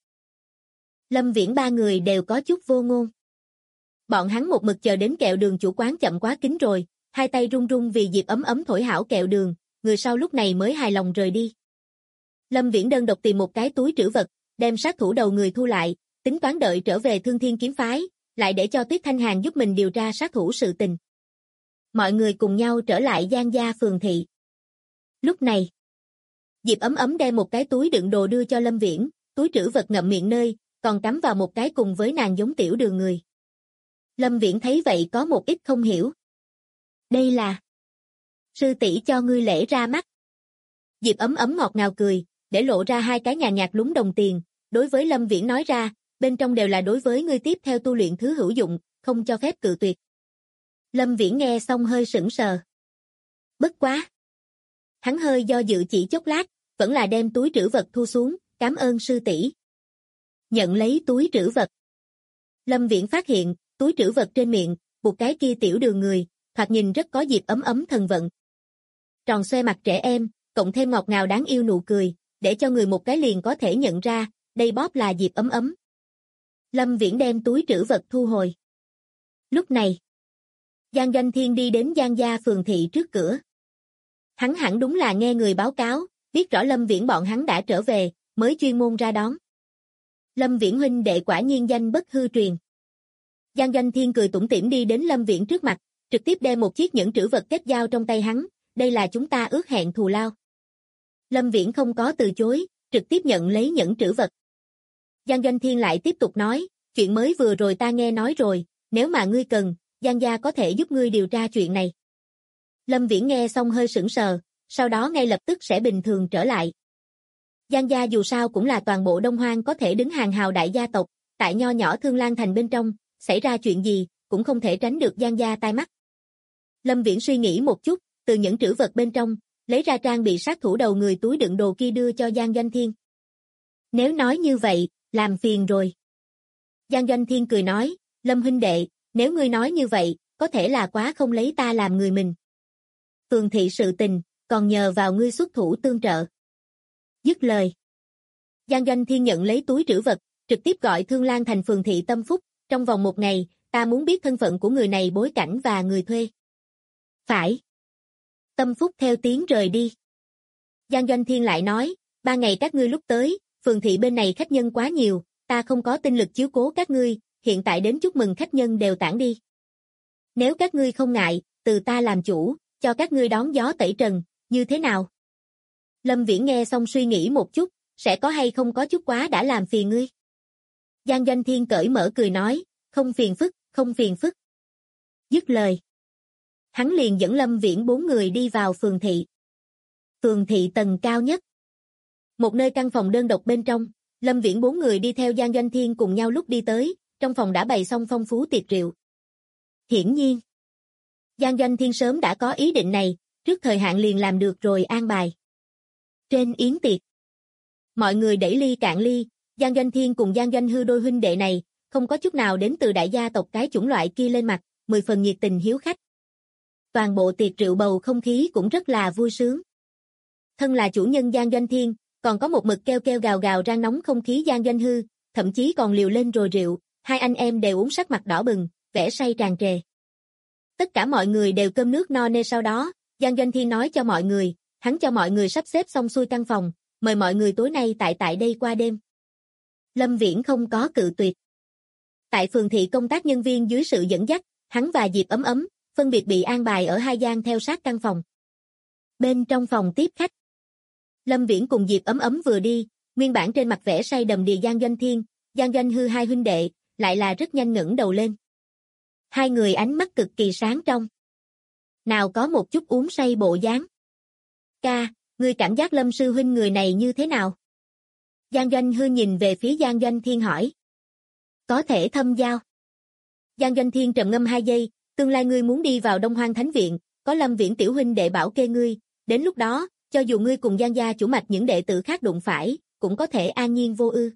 Lâm Viễn ba người đều có chút vô ngôn. Bọn hắn một mực chờ đến kẹo đường chủ quán chậm quá kín rồi, hai tay run run vì Diệp Ấm Ấm thổi hảo kẹo đường, người sau lúc này mới hài lòng rời đi. Lâm Viễn đơn độc tìm một cái túi trữ vật, đem sát thủ đầu người thu lại, tính toán đợi trở về Thương Thiên kiếm phái, lại để cho Tuyết Thanh Hàn giúp mình điều tra sát thủ sự tình. Mọi người cùng nhau trở lại Giang gia phường thị. Lúc này, Diệp Ấm Ấm đem một cái túi đựng đồ đưa cho Lâm Viễn, túi trữ vật ngậm miệng nơi, còn cắm vào một cái cùng với nàng giống tiểu đường người. Lâm Viễn thấy vậy có một ít không hiểu. Đây là sư tỷ cho ngươi lễ ra mắt. Diệp Ấm Ấm ngọt ngào cười, để lộ ra hai cái nhàn nhạt lúng đồng tiền, đối với Lâm Viễn nói ra, bên trong đều là đối với ngươi tiếp theo tu luyện thứ hữu dụng, không cho phép cự tuyệt. Lâm Viễn nghe xong hơi sững sờ. Bất quá. Hắn hơi do dự chỉ chốc lát, vẫn là đem túi trữ vật thu xuống, cảm ơn sư tỷ. Nhận lấy túi trữ vật. Lâm Viễn phát hiện, túi trữ vật trên miệng, buộc cái kia tiểu đường người, thoạt nhìn rất có Diệp Ấm Ấm thần vận. Tròn xoe mặt trẻ em, cộng thêm ngọt ngào đáng yêu nụ cười, để cho người một cái liền có thể nhận ra, đây bóp là Diệp Ấm Ấm. Lâm Viễn đem túi trữ vật thu hồi. Lúc này, Giang Doanh Thiên đi đến Giang gia phường thị trước cửa. Hắn hẳn đúng là nghe người báo cáo, biết rõ Lâm Viễn bọn hắn đã trở về, mới chuyên môn ra đón. Lâm Viễn huynh đệ quả nhiên danh bất hư truyền. Giang Doanh Thiên cười tủm tỉm đi đến Lâm Viễn trước mặt, trực tiếp đem một chiếc nhẫn trữ vật kết giao trong tay hắn, đây là chúng ta ước hẹn thù lao. Lâm Viễn không có từ chối, trực tiếp nhận lấy nhẫn trữ vật. Giang Doanh Thiên lại tiếp tục nói, chuyện mới vừa rồi ta nghe nói rồi, nếu mà ngươi cần, Giang gia có thể giúp ngươi điều tra chuyện này. Lâm Viễn nghe xong hơi sững sờ, sau đó ngay lập tức sẽ bình thường trở lại. Giang gia dù sao cũng là toàn bộ Đông Hoang có thể đứng hàng hào đại gia tộc, tại nho nhỏ Thương Lan Thành bên trong, xảy ra chuyện gì, cũng không thể tránh được Giang gia tai mắt. Lâm Viễn suy nghĩ một chút, từ những trữ vật bên trong, lấy ra trang bị sát thủ đầu người túi đựng đồ kia đưa cho Giang Doanh Thiên. Nếu nói như vậy, làm phiền rồi. Giang Doanh Thiên cười nói, Lâm huynh đệ, nếu ngươi nói như vậy, có thể là quá không lấy ta làm người mình. Phường thị sự tình, còn nhờ vào ngươi xuất thủ tương trợ. Dứt lời. Giang Doanh Thiên nhận lấy túi trữ vật, trực tiếp gọi Thương Lan Thành phường thị tâm phúc, trong vòng một ngày, ta muốn biết thân phận của người này, bối cảnh và người thuê. Phải. Tâm Phúc theo tiếng rời đi. Giang Doanh Thiên lại nói, 3 ngày các ngươi lúc tới, phường thị bên này khách nhân quá nhiều, ta không có tinh lực chiếu cố các ngươi, hiện tại đến chúc mừng khách nhân đều tản đi. Nếu các ngươi không ngại, từ ta làm chủ, cho các ngươi đón gió tẩy trần, như thế nào? Lâm Viễn nghe xong suy nghĩ một chút, sẽ có hay không có chút quá đã làm phiền ngươi. Giang Doanh Thiên cởi mở cười nói, không phiền phức, không phiền phức. Dứt lời. Hắn liền dẫn Lâm Viễn 4 người đi vào phường thị. Phường thị tầng cao nhất. Một nơi căn phòng đơn độc bên trong, Lâm Viễn 4 người đi theo Giang Doanh Thiên cùng nhau lúc đi tới, trong phòng đã bày xong phong phú tiệc rượu. Hiển nhiên, Giang Doanh Thiên sớm đã có ý định này, trước thời hạn liền làm được rồi an bài. Trên yến tiệc, mọi người đẩy ly cạn ly, Giang Doanh Thiên cùng Giang Doanh Hư đôi huynh đệ này, không có chút nào đến từ đại gia tộc cái chủng loại kia lên mặt, 10 phần nhiệt tình hiếu khách. Toàn bộ tiệc rượu bầu không khí cũng rất là vui sướng. Thân là chủ nhân Giang Doanh Thiên, còn có một mực keo keo gào gào rang nóng không khí Giang Doanh Hư, thậm chí còn liều lên rồi rượu, hai anh em đều uống sắc mặt đỏ bừng, vẻ say tràn trề. Tất cả mọi người đều cơm nước no nê sau đó, Giang Doanh Thiên nói cho mọi người, hắn cho mọi người sắp xếp xong xuôi căn phòng, mời mọi người tối nay tại đây qua đêm. Lâm Viễn không có cự tuyệt. Tại phường thị công tác nhân viên dưới sự dẫn dắt, hắn và Diệp Ấm Ấm, phân biệt bị an bài ở 2 gian theo sát căn phòng. Bên trong phòng tiếp khách, Lâm Viễn cùng Diệp Ấm Ấm vừa đi, nguyên bản trên mặt vẻ say đầm đìa Giang Doanh Thiên, Giang Doanh Hư hai huynh đệ, lại là rất nhanh ngẩng đầu lên. Hai người ánh mắt cực kỳ sáng trong. Nào có một chút uống say bộ dáng. Ca, ngươi cảm giác Lâm sư huynh người này như thế nào? Giang Doanh Hư nhìn về phía Giang Doanh Thiên hỏi. Có thể thâm giao. Giang Doanh Thiên trầm ngâm 2 giây, tương lai ngươi muốn đi vào Đông Hoang Thánh Viện, có Lâm Viễn tiểu huynh đệ bảo kê ngươi, đến lúc đó, cho dù ngươi cùng Giang gia chủ mạch những đệ tử khác đụng phải, cũng có thể an nhiên vô ư.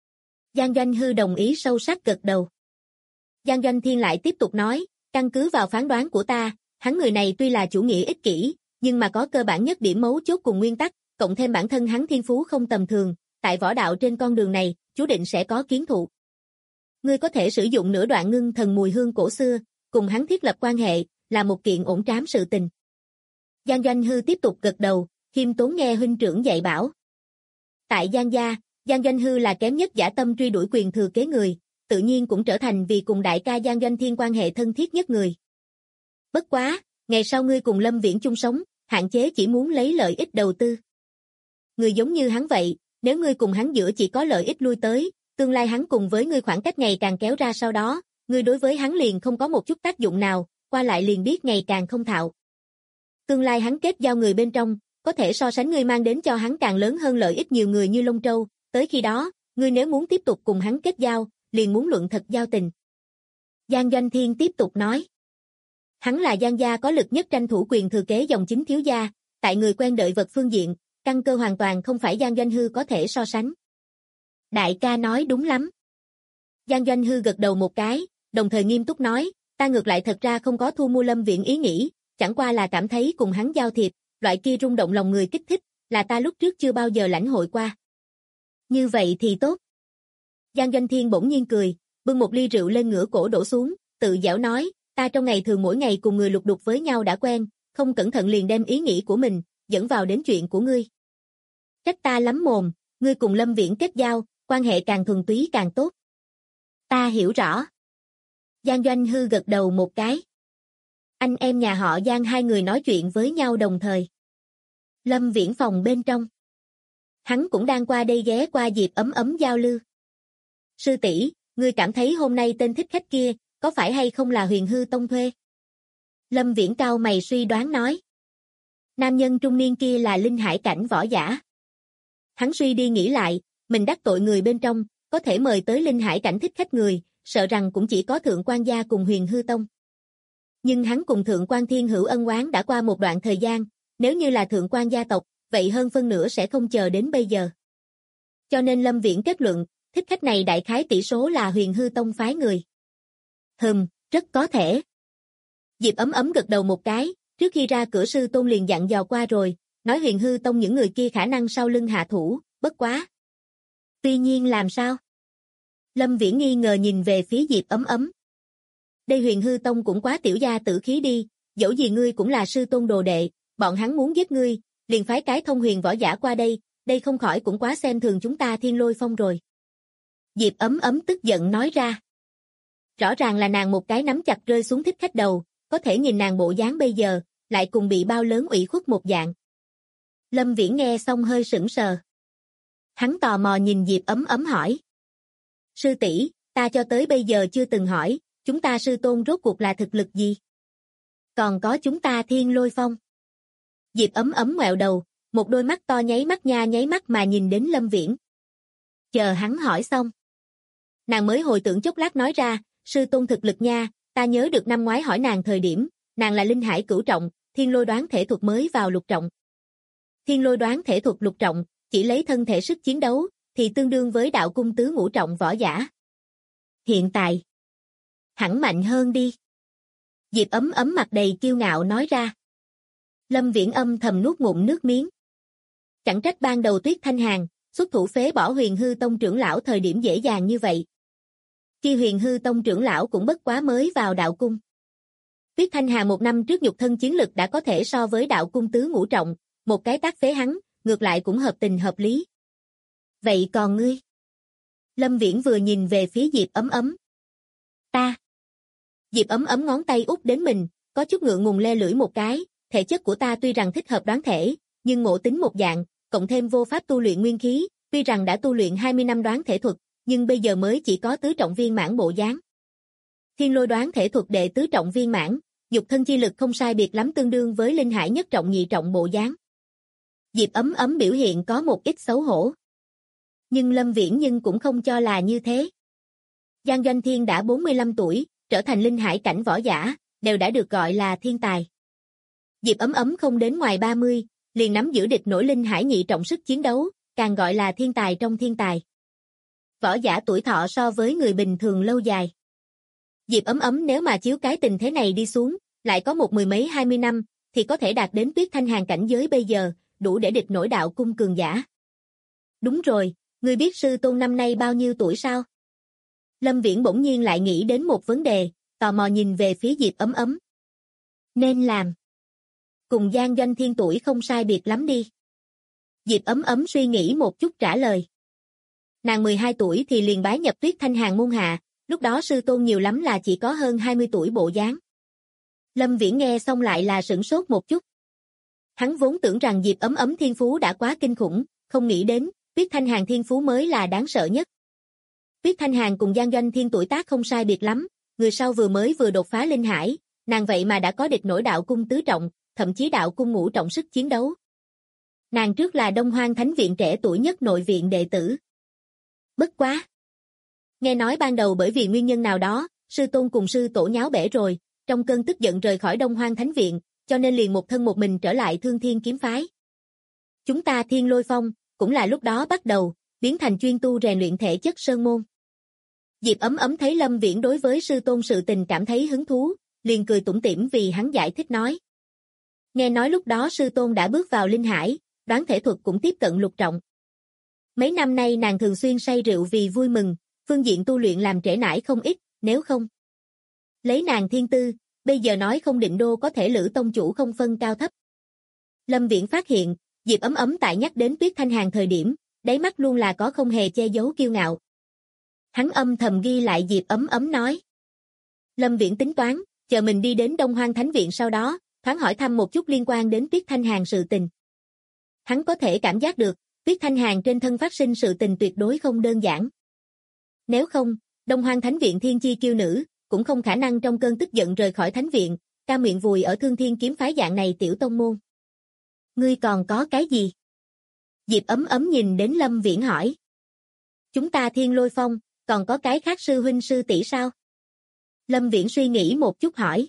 Giang Doanh Hư đồng ý sâu sắc gật đầu. Giang Doanh Thiên lại tiếp tục nói, căn cứ vào phán đoán của ta, hắn người này tuy là chủ nghĩa ích kỷ, nhưng mà có cơ bản nhất điểm mấu chốt cùng nguyên tắc, cộng thêm bản thân hắn thiên phú không tầm thường, tại võ đạo trên con đường này, chú định sẽ có kiến thụ. Ngươi có thể sử dụng nửa đoạn ngưng thần mùi hương cổ xưa, cùng hắn thiết lập quan hệ, là một kiện ổn trám sự tình. Giang Doanh Hư tiếp tục gật đầu, khiêm tốn nghe huynh trưởng dạy bảo. Tại Giang gia, Giang Doanh Hư là kém nhất dã tâm truy đuổi quyền thừa kế người, tự nhiên cũng trở thành vì cùng đại ca Giang Doanh Thiên quan hệ thân thiết nhất người. Bất quá, ngày sau ngươi cùng Lâm Viễn chung sống, hạn chế chỉ muốn lấy lợi ích đầu tư. Người giống như hắn vậy, nếu ngươi cùng hắn giữa chỉ có lợi ích lui tới, tương lai hắn cùng với ngươi khoảng cách ngày càng kéo ra sau đó, ngươi đối với hắn liền không có một chút tác dụng nào, qua lại liền biết ngày càng không thạo. Tương lai hắn kết giao người bên trong, có thể so sánh ngươi mang đến cho hắn càng lớn hơn lợi ích nhiều người như Long Châu, tới khi đó, ngươi nếu muốn tiếp tục cùng hắn kết giao, liền muốn luận thật giao tình. Giang Doanh Thiên tiếp tục nói. Hắn là Giang gia có lực nhất tranh thủ quyền thừa kế dòng chính thiếu gia, tại người quen đợi vật phương diện, căn cơ hoàn toàn không phải Giang Doanh Hư có thể so sánh. Đại ca nói đúng lắm. Giang Doanh Hư gật đầu một cái, đồng thời nghiêm túc nói, ta ngược lại thật ra không có thu mua Lâm Viễn ý nghĩ, chẳng qua là cảm thấy cùng hắn giao thiệp, loại kia rung động lòng người kích thích, là ta lúc trước chưa bao giờ lãnh hội qua. Như vậy thì tốt. Giang Doanh Thiên bỗng nhiên cười, bưng một ly rượu lên ngửa cổ đổ xuống, tự giễu nói, ta trong ngày thường mỗi ngày cùng người lục đục với nhau đã quen, không cẩn thận liền đem ý nghĩ của mình, dẫn vào đến chuyện của ngươi. Trách ta lắm mồm, ngươi cùng Lâm Viễn kết giao, quan hệ càng thuần túy càng tốt. Ta hiểu rõ. Giang Doanh Hư gật đầu một cái. Anh em nhà họ Giang hai người nói chuyện với nhau đồng thời. Lâm Viễn phòng bên trong. Hắn cũng đang qua đây ghé qua Diệp Ấm Ấm giao lưu. Sư tỷ, ngươi cảm thấy hôm nay tên thích khách kia, có phải hay không là Huyền Hư Tông thuê? Lâm Viễn cao mày suy đoán nói. Nam nhân trung niên kia là linh hải cảnh võ giả. Hắn suy đi nghĩ lại, mình đắc tội người bên trong, có thể mời tới linh hải cảnh thích khách người, sợ rằng cũng chỉ có Thượng Quan gia cùng Huyền Hư Tông. Nhưng hắn cùng Thượng Quan Thiên Hữu ân oán đã qua một đoạn thời gian, nếu như là Thượng Quan gia tộc, vậy hơn phân nửa sẽ không chờ đến bây giờ. Cho nên Lâm Viễn kết luận, thích khách này đại khái tỷ số là Huyền Hư Tông phái người. Rất có thể. Diệp Ấm Ấm gật đầu một cái, trước khi ra cửa sư tôn liền dặn dò qua rồi, nói Huyền Hư Tông những người kia khả năng sau lưng hạ thủ, bất quá. Tuy nhiên làm sao? Lâm Viễn nghi ngờ nhìn về phía Diệp Ấm Ấm. Đây Huyền Hư Tông cũng quá tiểu gia tử khí đi, dẫu gì ngươi cũng là sư tôn đồ đệ, bọn hắn muốn giết ngươi, liền phái cái thông huyền võ giả qua đây, đây không khỏi cũng quá xem thường chúng ta Thiên Lôi Phong rồi. Diệp Ấm Ấm tức giận nói ra. Rõ ràng là nàng một cái nắm chặt rơi xuống thích khách đầu, có thể nhìn nàng bộ dáng bây giờ, lại cùng bị bao lớn ủy khuất một dạng. Lâm Viễn nghe xong hơi sững sờ. Hắn tò mò nhìn Diệp Ấm Ấm hỏi. Sư tỷ, ta cho tới bây giờ chưa từng hỏi, chúng ta sư tôn rốt cuộc là thực lực gì? Còn có chúng ta Thiên Lôi Phong. Diệp Ấm Ấm ngoẹo đầu, một đôi mắt to nháy mắt mà nhìn đến Lâm Viễn. Chờ hắn hỏi xong. Nàng mới hồi tưởng chốc lát nói ra, sư tôn thực lực nha, ta nhớ được năm ngoái hỏi nàng thời điểm, nàng là linh hải cửu trọng, thiên lôi đoán thể thuật mới vào lục trọng. Thiên lôi đoán thể thuật lục trọng, chỉ lấy thân thể sức chiến đấu, thì tương đương với đạo cung tứ ngũ trọng võ giả. Hiện tại, hẳn mạnh hơn đi. Diệp Ấm Ấm mặt đầy kiêu ngạo nói ra. Lâm Viễn âm thầm nuốt ngụm nước miếng. Chẳng trách ban đầu Tuyết Thanh Hàn, xuất thủ phế bỏ Huyền Hư Tông trưởng lão thời điểm dễ dàng như vậy. Khi Huyền Hư Tông trưởng lão cũng bất quá mới vào đạo cung. Tuyết Thanh Hàn một năm trước nhục thân chiến lực đã có thể so với đạo cung tứ ngũ trọng, một cái tác phế hắn, ngược lại cũng hợp tình hợp lý. Vậy còn ngươi? Lâm Viễn vừa nhìn về phía Diệp Ấm Ấm. Ta. Diệp Ấm Ấm ngón tay út đến mình, có chút ngượng ngùng le lưỡi một cái, thể chất của ta tuy rằng thích hợp đoán thể, nhưng ngộ tính một dạng, cộng thêm vô pháp tu luyện nguyên khí, tuy rằng đã tu luyện 20 năm đoán thể thuật, nhưng bây giờ mới chỉ có tứ trọng viên mãn bộ dáng. Thiên lôi đoán thể thuật đệ tứ trọng viên mãn, dục thân chi lực không sai biệt lắm tương đương với linh hải nhất trọng nhị trọng bộ dáng. Diệp Ấm Ấm biểu hiện có một ít xấu hổ. Nhưng Lâm Viễn cũng không cho là như thế. Giang Doanh Thiên đã 45 tuổi, trở thành linh hải cảnh võ giả, đều đã được gọi là thiên tài. Diệp Ấm Ấm không đến ngoài 30, liền nắm giữ địch nổi linh hải nhị trọng sức chiến đấu, càng gọi là thiên tài trong thiên tài. Võ giả tuổi thọ so với người bình thường lâu dài. Diệp Ấm Ấm nếu mà chiếu cái tình thế này đi xuống, lại có một mười mấy 20 năm, thì có thể đạt đến Tuyết Thanh Hàn cảnh giới bây giờ, đủ để địch nổi đạo cung cường giả. Đúng rồi, ngươi biết sư tôn năm nay bao nhiêu tuổi sao? Lâm Viễn bỗng nhiên lại nghĩ đến một vấn đề, tò mò nhìn về phía Diệp Ấm Ấm. Nên làm. Cùng Giang Doanh Thiên tuổi không sai biệt lắm đi. Diệp Ấm Ấm suy nghĩ một chút trả lời. Nàng 12 tuổi thì liền bái nhập Tuyết Thanh Hàn môn hạ, lúc đó sư tôn nhiều lắm là chỉ có hơn 20 tuổi bộ dáng. Lâm Viễn nghe xong lại là sửng sốt một chút. Hắn vốn tưởng rằng Diệp Ấm Ấm thiên phú đã quá kinh khủng, không nghĩ đến, Tuyết Thanh Hàn thiên phú mới là đáng sợ nhất. Tuyết Thanh Hàn cùng Giang Doanh Thiên tuổi tác không sai biệt lắm, người sau vừa đột phá linh hải, nàng vậy mà đã có địch nổi đạo cung tứ trọng, thậm chí đạo cung ngũ trọng sức chiến đấu. Nàng trước là Đông Hoang Thánh Viện trẻ tuổi nhất nội viện đệ tử. Bất quá. Nghe nói ban đầu bởi vì nguyên nhân nào đó, sư tôn cùng sư tổ nháo bể rồi, trong cơn tức giận rời khỏi Đông Hoang Thánh Viện, cho nên liền một thân một mình trở lại Thương Thiên kiếm phái. Chúng ta Thiên Lôi Phong, cũng là lúc đó bắt đầu, biến thành chuyên tu rèn luyện thể chất sơn môn. Diệp Ấm Ấm thấy Lâm Viễn đối với sư tôn sự tình cảm thấy hứng thú, liền cười tủm tỉm vì hắn giải thích nói. Nghe nói lúc đó sư tôn đã bước vào linh hải, đoán thể thuật cũng tiếp cận lục trọng. Mấy năm nay nàng thường xuyên say rượu vì vui mừng, phương diện tu luyện làm trễ nải không ít, nếu không. Lấy nàng thiên tư, bây giờ nói không định đô có thể Lữ tông chủ không phân cao thấp. Lâm Viễn phát hiện, Diệp Ấm Ấm tại nhắc đến Tuyết Thanh Hàn thời điểm, đáy mắt luôn là có không hề che giấu kiêu ngạo. Hắn âm thầm ghi lại Diệp Ấm Ấm nói. Lâm Viễn tính toán, chờ mình đi đến Đông Hoang Thánh Viện sau đó, thoáng hỏi thăm một chút liên quan đến Tuyết Thanh Hàn sự tình. Hắn có thể cảm giác được, Tuyết Thanh Hàn trên thân phát sinh sự tình tuyệt đối không đơn giản. Nếu không, Đông Hoang Thánh Viện thiên chi kiêu nữ, cũng không khả năng trong cơn tức giận rời khỏi Thánh Viện, cam nguyện vùi ở Thương Thiên kiếm phái dạng này tiểu tông môn. Ngươi còn có cái gì? Diệp Ấm Ấm nhìn đến Lâm Viễn hỏi. Chúng ta Thiên Lôi Phong, còn có cái khác sư huynh sư tỷ sao? Lâm Viễn suy nghĩ một chút hỏi.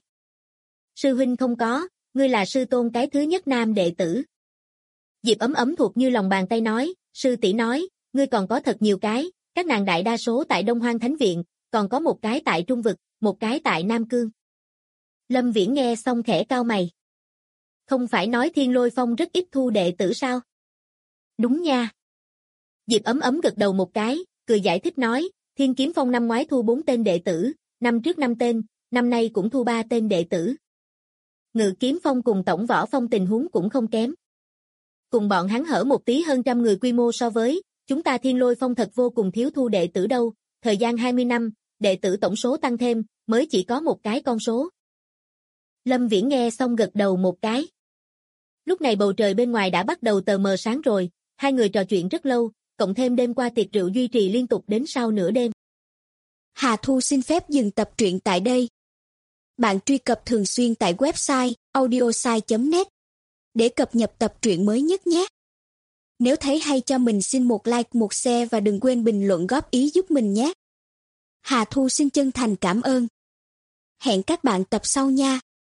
Sư huynh không có, ngươi là sư tôn cái thứ nhất nam đệ tử. Diệp Ấm Ấm thuộc như lòng bàn tay nói, sư tỷ nói, ngươi còn có thật nhiều cái, các nàng đại đa số tại Đông Hoang Thánh Viện, còn có một cái tại Trung Vực, một cái tại Nam Cương. Lâm Viễn nghe xong khẽ cau mày. Không phải nói Thiên Lôi Phong rất ít thu đệ tử sao? Đúng nha. Diệp Ấm Ấm gật đầu một cái, cười giải thích nói, Thiên Kiếm Phong năm ngoái thu 4 tên đệ tử, năm trước 5 tên, năm nay cũng thu 3 tên đệ tử. Ngự Kiếm Phong cùng Tổng Võ Phong tình huống cũng không kém. Cùng bọn hắn hở một tí hơn trăm người quy mô so với, chúng ta Thiên Lôi Phong thật vô cùng thiếu thu đệ tử đâu, thời gian 20 năm, đệ tử tổng số tăng thêm, mới chỉ có một cái con số. Lâm Viễn nghe xong gật đầu một cái. Lúc này bầu trời bên ngoài đã bắt đầu tờ mờ sáng rồi, hai người trò chuyện rất lâu, cộng thêm đêm qua tiệc rượu duy trì liên tục đến sau nửa đêm. Hà Thu xin phép dừng tập truyện tại đây. Bạn truy cập thường xuyên tại website audiosai.net để cập nhật tập truyện mới nhất nhé. Nếu thấy hay cho mình xin một like, một share và đừng quên bình luận góp ý giúp mình nhé. Hà Thu xin chân thành cảm ơn. Hẹn các bạn tập sau nha.